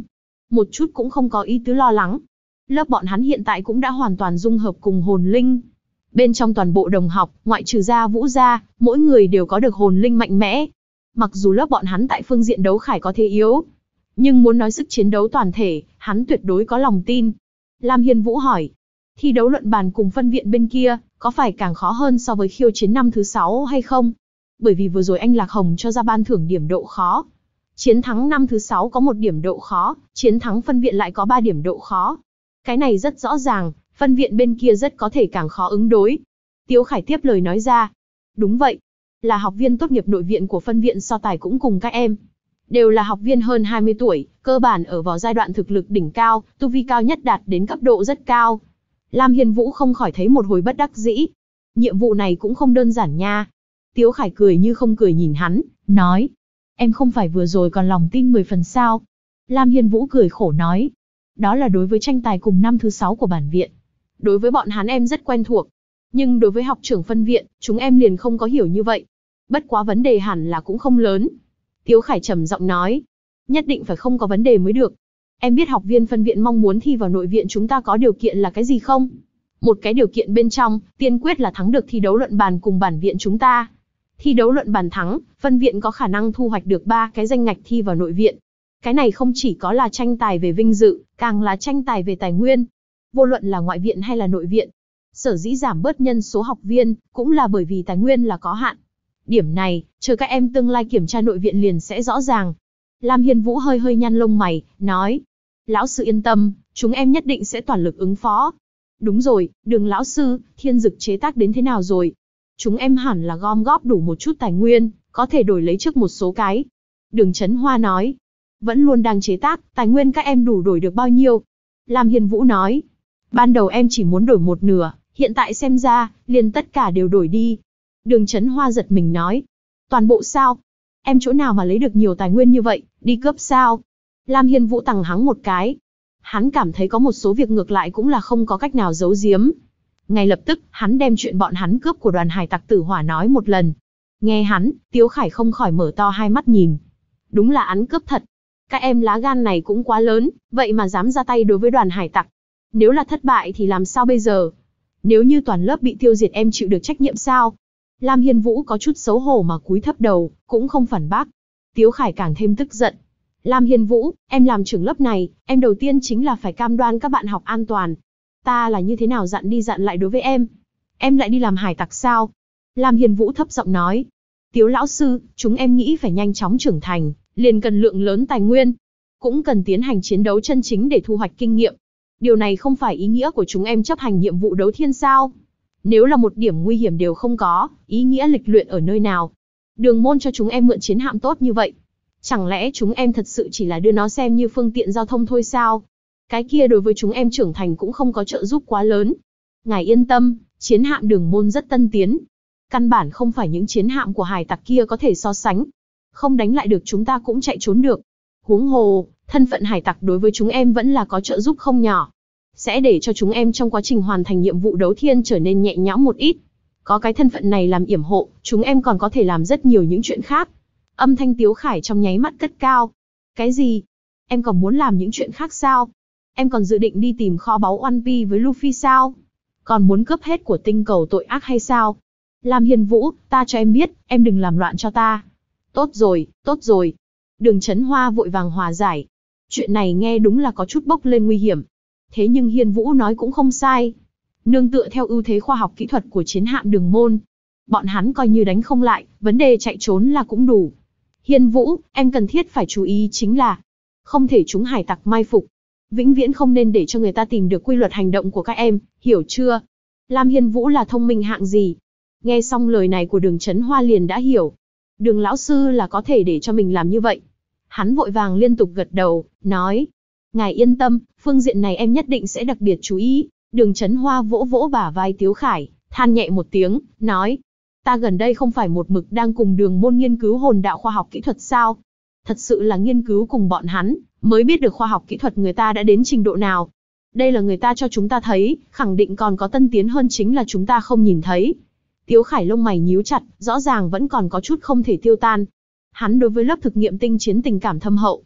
một chút cũng không có ý tứ lo lắng. Lớp bọn hắn hiện tại cũng đã hoàn toàn dung hợp cùng hồn linh. Bên trong toàn bộ đồng học, ngoại trừ Gia Vũ ra, mỗi người đều có được hồn linh mạnh mẽ. Mặc dù lớp bọn hắn tại phương diện đấu khải có thế yếu, nhưng muốn nói sức chiến đấu toàn thể, hắn tuyệt đối có lòng tin. Lam Hiên Vũ hỏi, thi đấu luận bàn cùng phân viện bên kia, có phải càng khó hơn so với khiêu chiến năm thứ 6 hay không? Bởi vì vừa rồi anh Lạc Hồng cho ra ban thưởng điểm độ khó. Chiến thắng năm thứ 6 có 1 điểm độ khó, chiến thắng phân viện lại có 3 điểm độ khó. Cái này rất rõ ràng, phân viện bên kia rất có thể càng khó ứng đối. Tiếu Khải tiếp lời nói ra. Đúng vậy, là học viên tốt nghiệp nội viện của phân viện so tài cũng cùng các em. Đều là học viên hơn 20 tuổi, cơ bản ở vào giai đoạn thực lực đỉnh cao, tu vi cao nhất đạt đến cấp độ rất cao. Lam Hiên Vũ không khỏi thấy một hồi bất đắc dĩ. Nhiệm vụ này cũng không đơn giản nha. Tiếu Khải cười như không cười nhìn hắn, nói. Em không phải vừa rồi còn lòng tin 10 phần sao? Lam Hiên Vũ cười khổ nói. Đó là đối với tranh tài cùng năm thứ 6 của bản viện. Đối với bọn hắn em rất quen thuộc. Nhưng đối với học trưởng phân viện, chúng em liền không có hiểu như vậy. Bất quá vấn đề hẳn là cũng không lớn. Tiếu Khải trầm giọng nói. Nhất định phải không có vấn đề mới được. Em biết học viên phân viện mong muốn thi vào nội viện chúng ta có điều kiện là cái gì không? Một cái điều kiện bên trong, tiên quyết là thắng được thi đấu luận bàn cùng bản viện chúng ta. Thi đấu luận bàn thắng, phân viện có khả năng thu hoạch được 3 cái danh ngạch thi vào nội viện. Cái này không chỉ có là tranh tài về vinh dự, càng là tranh tài về tài nguyên. Vô luận là ngoại viện hay là nội viện. Sở dĩ giảm bớt nhân số học viên, cũng là bởi vì tài nguyên là có hạn. Điểm này, chờ các em tương lai kiểm tra nội viện liền sẽ rõ ràng. Lam Hiên Vũ hơi hơi nhăn lông mày, nói. Lão sư yên tâm, chúng em nhất định sẽ toàn lực ứng phó. Đúng rồi, Đường lão sư, thiên dực chế tác đến thế nào rồi? Chúng em hẳn là gom góp đủ một chút tài nguyên, có thể đổi lấy trước một số cái. Đường Chấn Hoa nói. Vẫn luôn đang chế tác, tài nguyên các em đủ đổi được bao nhiêu? Lam Hiên Vũ nói. Ban đầu em chỉ muốn đổi 1/2, hiện tại xem ra, liền tất cả đều đổi đi. Đường Chấn Hoa giật mình nói. Toàn bộ sao? Em chỗ nào mà lấy được nhiều tài nguyên như vậy, đi cướp sao? Lam Hiên Vũ tằng hắng một cái. Hắn cảm thấy có một số việc ngược lại cũng là không có cách nào giấu giếm. Ngay lập tức, hắn đem chuyện bọn hắn cướp của đoàn hải tặc Tử Hỏa nói một lần. Nghe hắn, Tiếu Khải không khỏi mở to hai mắt nhìn. Đúng là hắn cướp thật. Các em lá gan này cũng quá lớn, vậy mà dám ra tay đối với đoàn hải tặc. Nếu là thất bại thì làm sao bây giờ? Nếu như toàn lớp bị tiêu diệt em chịu được trách nhiệm sao? Lam Hiên Vũ có chút xấu hổ mà cúi thấp đầu, cũng không phản bác. Tiếu Khải càng thêm tức giận. Lam Hiên Vũ, em làm trưởng lớp này, em đầu tiên chính là phải cam đoan các bạn học an toàn. Ta là như thế nào dặn đi dặn lại đối với em? Em lại đi làm hải tặc sao? Lam Hiên Vũ thấp giọng nói. Tiếu lão sư, chúng em nghĩ phải nhanh chóng trưởng thành, liền cần lượng lớn tài nguyên. Cũng cần tiến hành chiến đấu chân chính để thu hoạch kinh nghiệm. Điều này không phải ý nghĩa của chúng em chấp hành nhiệm vụ đấu thiên sao? Nếu là một điểm nguy hiểm đều không có, ý nghĩa lịch luyện ở nơi nào? Đường môn cho chúng em mượn chiến hạm tốt như vậy. Chẳng lẽ chúng em thật sự chỉ là đưa nó xem như phương tiện giao thông thôi sao? Cái kia đối với chúng em trưởng thành cũng không có trợ giúp quá lớn. Ngài yên tâm, chiến hạm Đường môn rất tân tiến. Căn bản không phải những chiến hạm của hải tặc kia có thể so sánh. Không đánh lại được chúng ta cũng chạy trốn được. Huống hồ, thân phận hải tặc đối với chúng em vẫn là có trợ giúp không nhỏ. Sẽ để cho chúng em trong quá trình hoàn thành nhiệm vụ đấu thiên trở nên nhẹ nhõm một ít. Có cái thân phận này làm yểm hộ, chúng em còn có thể làm rất nhiều những chuyện khác. Âm thanh Tiếu Khải trong nháy mắt cất cao. Cái gì? Em còn muốn làm những chuyện khác sao? Em còn dự định đi tìm kho báu One Piece với Luffy sao? Còn muốn cướp hết của tinh cầu tội ác hay sao? Lam Hiên Vũ, ta cho em biết, em đừng làm loạn cho ta. Tốt rồi, tốt rồi. Đường Chấn Hoa vội vàng hòa giải. Chuyện này nghe đúng là có chút bốc lên nguy hiểm. Thế nhưng Hiên Vũ nói cũng không sai. Nương tựa theo ưu thế khoa học kỹ thuật của chiến hạm Đường môn, bọn hắn coi như đánh không lại, vấn đề chạy trốn là cũng đủ. Hiên Vũ, em cần thiết phải chú ý chính là không thể chúng hải tặc mai phục. Vĩnh viễn không nên để cho người ta tìm được quy luật hành động của các em, hiểu chưa? Lam Hiên Vũ là thông minh hạng gì? Nghe xong lời này của Đường Chấn Hoa liền đã hiểu. Đường lão sư là có thể để cho mình làm như vậy. Hắn vội vàng liên tục gật đầu, nói. Ngài yên tâm, phương diện này em nhất định sẽ đặc biệt chú ý. Đường Chấn Hoa vỗ vỗ bả vai Tiếu Khải, than nhẹ một tiếng, nói. Ta gần đây không phải một mực đang cùng Đường môn nghiên cứu hồn đạo khoa học kỹ thuật sao? Thật sự là nghiên cứu cùng bọn hắn, mới biết được khoa học kỹ thuật người ta đã đến trình độ nào. Đây là người ta cho chúng ta thấy, khẳng định còn có tân tiến hơn chính là chúng ta không nhìn thấy. Tiếu Khải lông mày nhíu chặt, rõ ràng vẫn còn có chút không thể tiêu tan. Hắn đối với lớp thực nghiệm tinh chiến tình cảm thâm hậu.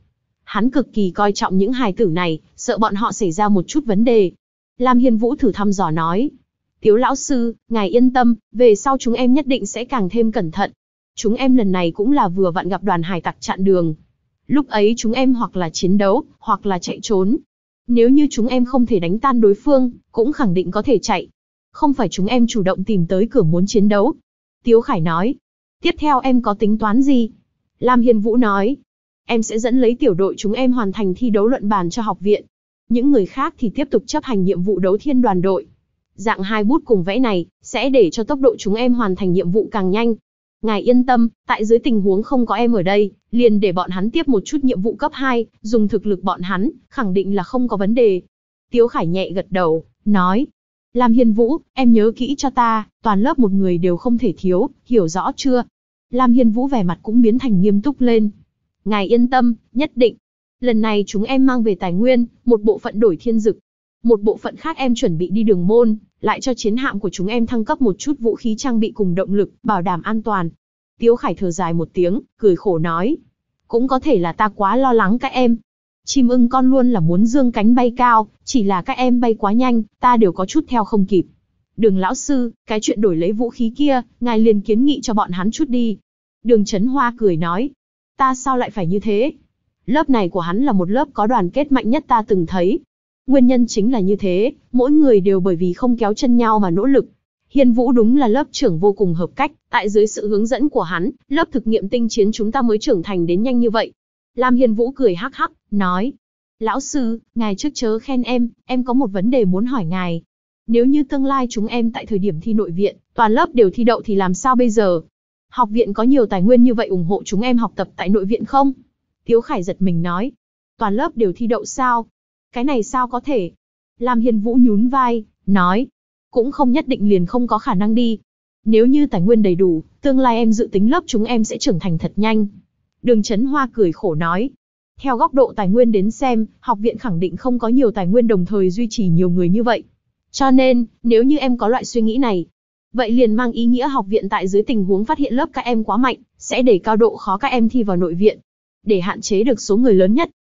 Hắn cực kỳ coi trọng những hài tử này, sợ bọn họ xảy ra một chút vấn đề. Lam Hiên Vũ thử thăm dò nói. Tiếu lão sư, ngài yên tâm, về sau chúng em nhất định sẽ càng thêm cẩn thận. Chúng em lần này cũng là vừa vặn gặp đoàn hải tặc chặn đường. Lúc ấy chúng em hoặc là chiến đấu, hoặc là chạy trốn. Nếu như chúng em không thể đánh tan đối phương, cũng khẳng định có thể chạy. Không phải chúng em chủ động tìm tới cửa muốn chiến đấu. Tiếu Khải nói. Tiếp theo em có tính toán gì? Lam Hiên Vũ nói. Em sẽ dẫn lấy tiểu đội chúng em hoàn thành thi đấu luận bàn cho học viện. Những người khác thì tiếp tục chấp hành nhiệm vụ đấu thiên đoàn đội. Dạng 2 bút cùng vẽ này, sẽ để cho tốc độ chúng em hoàn thành nhiệm vụ càng nhanh. Ngài yên tâm, tại dưới tình huống không có em ở đây, liền để bọn hắn tiếp một chút nhiệm vụ cấp 2, dùng thực lực bọn hắn, khẳng định là không có vấn đề. Tiếu Khải nhẹ gật đầu, nói. Lam Hiên Vũ, em nhớ kỹ cho ta, toàn lớp một người đều không thể thiếu, hiểu rõ chưa? Lam Hiên Vũ vẻ mặt cũng biến thành nghiêm túc lên. Ngài yên tâm, nhất định. Lần này chúng em mang về tài nguyên, một bộ phận đổi thiên dực. Một bộ phận khác em chuẩn bị đi đường môn, lại cho chiến hạm của chúng em thăng cấp một chút vũ khí trang bị cùng động lực, bảo đảm an toàn. Tiếu Khải thở dài một tiếng, cười khổ nói. Cũng có thể là ta quá lo lắng các em. Chim ưng con luôn là muốn dương cánh bay cao, chỉ là các em bay quá nhanh, ta đều có chút theo không kịp. Đường lão sư, cái chuyện đổi lấy vũ khí kia, ngài liền kiến nghị cho bọn hắn chút đi. Đường Chấn Hoa cười nói. Ta sao lại phải như thế? Lớp này của hắn là một lớp có đoàn kết mạnh nhất ta từng thấy. Nguyên nhân chính là như thế, mỗi người đều bởi vì không kéo chân nhau mà nỗ lực. Hiên Vũ đúng là lớp trưởng vô cùng hợp cách, tại dưới sự hướng dẫn của hắn, lớp thực nghiệm tinh chiến chúng ta mới trưởng thành đến nhanh như vậy. Lam Hiên Vũ cười hắc hắc, nói. Lão sư, ngài trước chớ khen em có một vấn đề muốn hỏi ngài. Nếu như tương lai chúng em tại thời điểm thi nội viện, toàn lớp đều thi đậu thì làm sao bây giờ? Học viện có nhiều tài nguyên như vậy ủng hộ chúng em học tập tại nội viện không? Tiếu Khải giật mình nói. Toàn lớp đều thi đậu sao? Cái này sao có thể? Lam Hiên Vũ nhún vai, nói. Cũng không nhất định liền không có khả năng đi. Nếu như tài nguyên đầy đủ, tương lai em dự tính lớp chúng em sẽ trưởng thành thật nhanh. Đường Chấn Hoa cười khổ nói. Theo góc độ tài nguyên đến xem, học viện khẳng định không có nhiều tài nguyên đồng thời duy trì nhiều người như vậy. Cho nên, nếu như em có loại suy nghĩ này, vậy liền mang ý nghĩa học viện tại dưới tình huống phát hiện lớp các em quá mạnh, sẽ đẩy cao độ khó các em thi vào nội viện, để hạn chế được số người lớn nhất.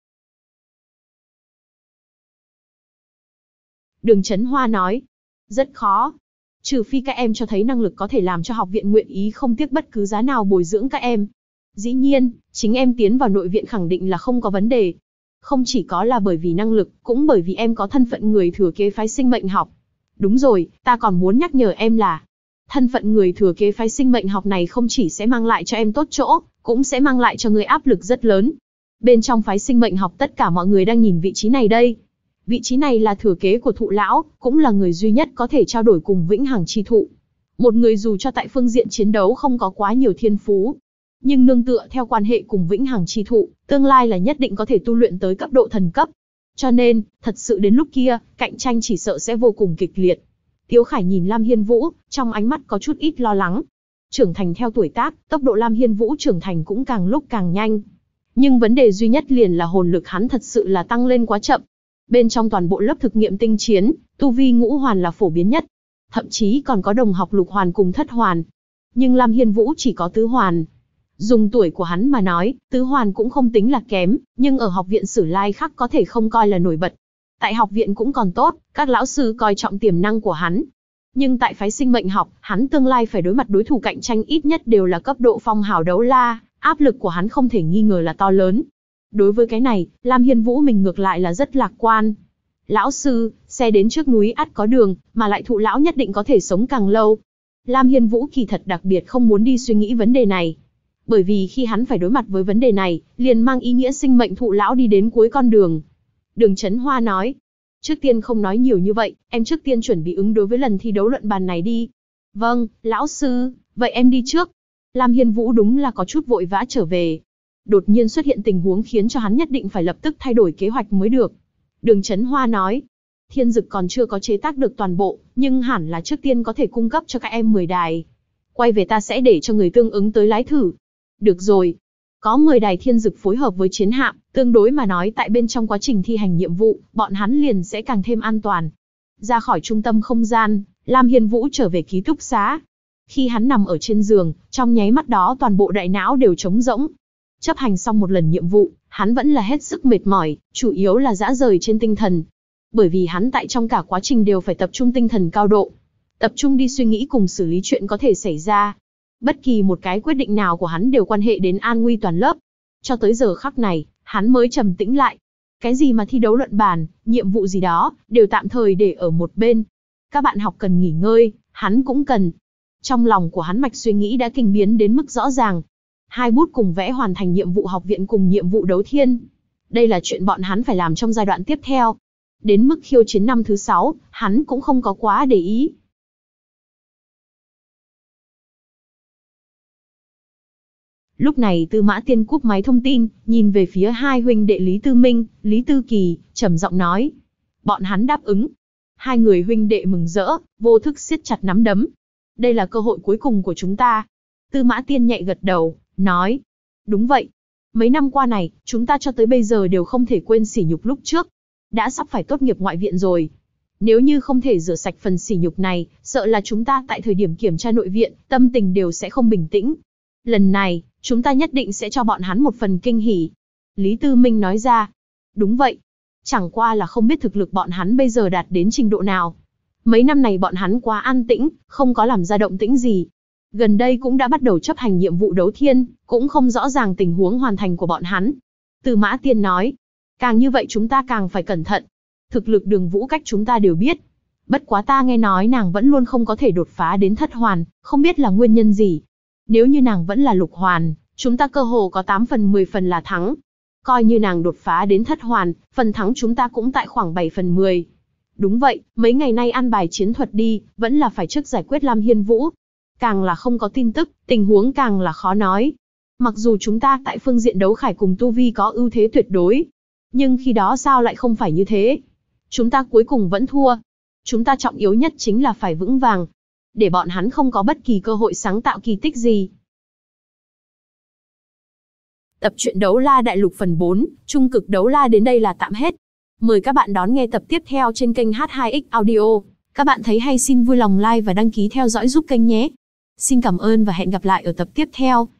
Đường Chấn Hoa nói, rất khó. Trừ phi các em cho thấy năng lực có thể làm cho học viện nguyện ý không tiếc bất cứ giá nào bồi dưỡng các em. Dĩ nhiên, chính em tiến vào nội viện khẳng định là không có vấn đề. Không chỉ có là bởi vì năng lực, cũng bởi vì em có thân phận người thừa kế phái sinh mệnh học. Đúng rồi, ta còn muốn nhắc nhở em là, thân phận người thừa kế phái sinh mệnh học này không chỉ sẽ mang lại cho em tốt chỗ, cũng sẽ mang lại cho người áp lực rất lớn. Bên trong phái sinh mệnh học tất cả mọi người đang nhìn vị trí này đây. Vị trí này là thừa kế của thụ lão, cũng là người duy nhất có thể trao đổi cùng vĩnh hằng chi thụ. Một người dù cho tại phương diện chiến đấu không có quá nhiều thiên phú, nhưng nương tựa theo quan hệ cùng vĩnh hằng chi thụ, tương lai là nhất định có thể tu luyện tới cấp độ thần cấp. Cho nên, thật sự đến lúc kia, cạnh tranh chỉ sợ sẽ vô cùng kịch liệt. Tiếu Khải nhìn Lam Hiên Vũ, trong ánh mắt có chút ít lo lắng. Trưởng thành theo tuổi tác, tốc độ Lam Hiên Vũ trưởng thành cũng càng lúc càng nhanh. Nhưng vấn đề duy nhất liền là hồn lực hắn thật sự là tăng lên quá chậm. Bên trong toàn bộ lớp thực nghiệm tinh chiến, tu vi ngũ hoàn là phổ biến nhất. Thậm chí còn có đồng học lục hoàn cùng thất hoàn. Nhưng Lam Hiên Vũ chỉ có tứ hoàn. Dùng tuổi của hắn mà nói, tứ hoàn cũng không tính là kém, nhưng ở học viện Sử Lai Khắc có thể không coi là nổi bật. Tại học viện cũng còn tốt, các lão sư coi trọng tiềm năng của hắn. Nhưng tại phái sinh mệnh học, hắn tương lai phải đối mặt đối thủ cạnh tranh ít nhất đều là cấp độ phong hào đấu la, áp lực của hắn không thể nghi ngờ là to lớn. Đối với cái này, Lam Hiên Vũ mình ngược lại là rất lạc quan. Lão sư, xe đến trước núi ắt có đường, mà lại thụ lão nhất định có thể sống càng lâu. Lam Hiên Vũ kỳ thật đặc biệt không muốn đi suy nghĩ vấn đề này. Bởi vì khi hắn phải đối mặt với vấn đề này, liền mang ý nghĩa sinh mệnh thụ lão đi đến cuối con đường. Đường Chấn Hoa nói, trước tiên không nói nhiều như vậy, em trước tiên chuẩn bị ứng đối với lần thi đấu luận bàn này đi. Vâng, lão sư, vậy em đi trước. Lam Hiên Vũ đúng là có chút vội vã trở về. Đột nhiên xuất hiện tình huống khiến cho hắn nhất định phải lập tức thay đổi kế hoạch mới được. Đường Chấn Hoa nói, thiên dực còn chưa có chế tác được toàn bộ, nhưng hẳn là trước tiên có thể cung cấp cho các em 10 đài. Quay về ta sẽ để cho người tương ứng tới lái thử. Được rồi. Có 10 đài thiên dực phối hợp với chiến hạm, tương đối mà nói tại bên trong quá trình thi hành nhiệm vụ, bọn hắn liền sẽ càng thêm an toàn. Ra khỏi trung tâm không gian, Lam Hiên Vũ trở về ký túc xá. Khi hắn nằm ở trên giường, trong nháy mắt đó toàn bộ đại não đều trống rỗng. Chấp hành xong một lần nhiệm vụ, hắn vẫn là hết sức mệt mỏi, chủ yếu là rã rời trên tinh thần. Bởi vì hắn tại trong cả quá trình đều phải tập trung tinh thần cao độ. Tập trung đi suy nghĩ cùng xử lý chuyện có thể xảy ra. Bất kỳ một cái quyết định nào của hắn đều quan hệ đến an nguy toàn lớp. Cho tới giờ khắc này, hắn mới trầm tĩnh lại. Cái gì mà thi đấu luận bàn, nhiệm vụ gì đó, đều tạm thời để ở một bên. Các bạn học cần nghỉ ngơi, hắn cũng cần. Trong lòng của hắn mạch suy nghĩ đã kinh biến đến mức rõ ràng. 2 bút cùng vẽ hoàn thành nhiệm vụ học viện cùng nhiệm vụ đấu thiên. Đây là chuyện bọn hắn phải làm trong giai đoạn tiếp theo. Đến mức khiêu chiến năm thứ 6, hắn cũng không có quá để ý. Lúc này Tư Mã Tiên cúp máy thông tin, nhìn về phía hai huynh đệ Lý Tư Minh, Lý Tư Kỳ, trầm giọng nói. Bọn hắn đáp ứng. Hai người huynh đệ mừng rỡ, vô thức siết chặt nắm đấm. Đây là cơ hội cuối cùng của chúng ta. Tư Mã Tiên nhẹ gật đầu, nói. Đúng vậy. Mấy năm qua này, chúng ta cho tới bây giờ đều không thể quên sỉ nhục lúc trước. Đã sắp phải tốt nghiệp ngoại viện rồi. Nếu như không thể rửa sạch phần sỉ nhục này, sợ là chúng ta tại thời điểm kiểm tra nội viện, tâm tình đều sẽ không bình tĩnh. Lần này, chúng ta nhất định sẽ cho bọn hắn một phần kinh hỉ. Lý Tư Minh nói ra. Đúng vậy. Chẳng qua là không biết thực lực bọn hắn bây giờ đạt đến trình độ nào. Mấy năm này bọn hắn quá an tĩnh, không có làm ra động tĩnh gì. Gần đây cũng đã bắt đầu chấp hành nhiệm vụ đấu thiên, cũng không rõ ràng tình huống hoàn thành của bọn hắn. Tư Mã Tiên nói. Càng như vậy chúng ta càng phải cẩn thận. Thực lực Đường Vũ Cách chúng ta đều biết. Bất quá ta nghe nói nàng vẫn luôn không có thể đột phá đến thất hoàn, không biết là nguyên nhân gì. Nếu như nàng vẫn là lục hoàn, chúng ta cơ hồ có 8 phần 10 phần là thắng. Coi như nàng đột phá đến thất hoàn, phần thắng chúng ta cũng tại khoảng 7 phần 10. Đúng vậy, mấy ngày nay ăn bài chiến thuật đi, vẫn là phải trước giải quyết Lam Hiên Vũ. Càng là không có tin tức, tình huống càng là khó nói. Mặc dù chúng ta tại phương diện đấu khải cùng tu vi có ưu thế tuyệt đối, nhưng khi đó sao lại không phải như thế? Chúng ta cuối cùng vẫn thua. Chúng ta trọng yếu nhất chính là phải vững vàng, để bọn hắn không có bất kỳ cơ hội sáng tạo kỳ tích gì. Tập truyện Đấu La Đại Lục phần 4, Trung cực Đấu La đến đây là tạm hết. Mời các bạn đón nghe tập tiếp theo trên kênh H2X Audio. Các bạn thấy hay xin vui lòng like và đăng ký theo dõi giúp kênh nhé. Xin cảm ơn và hẹn gặp lại ở tập tiếp theo.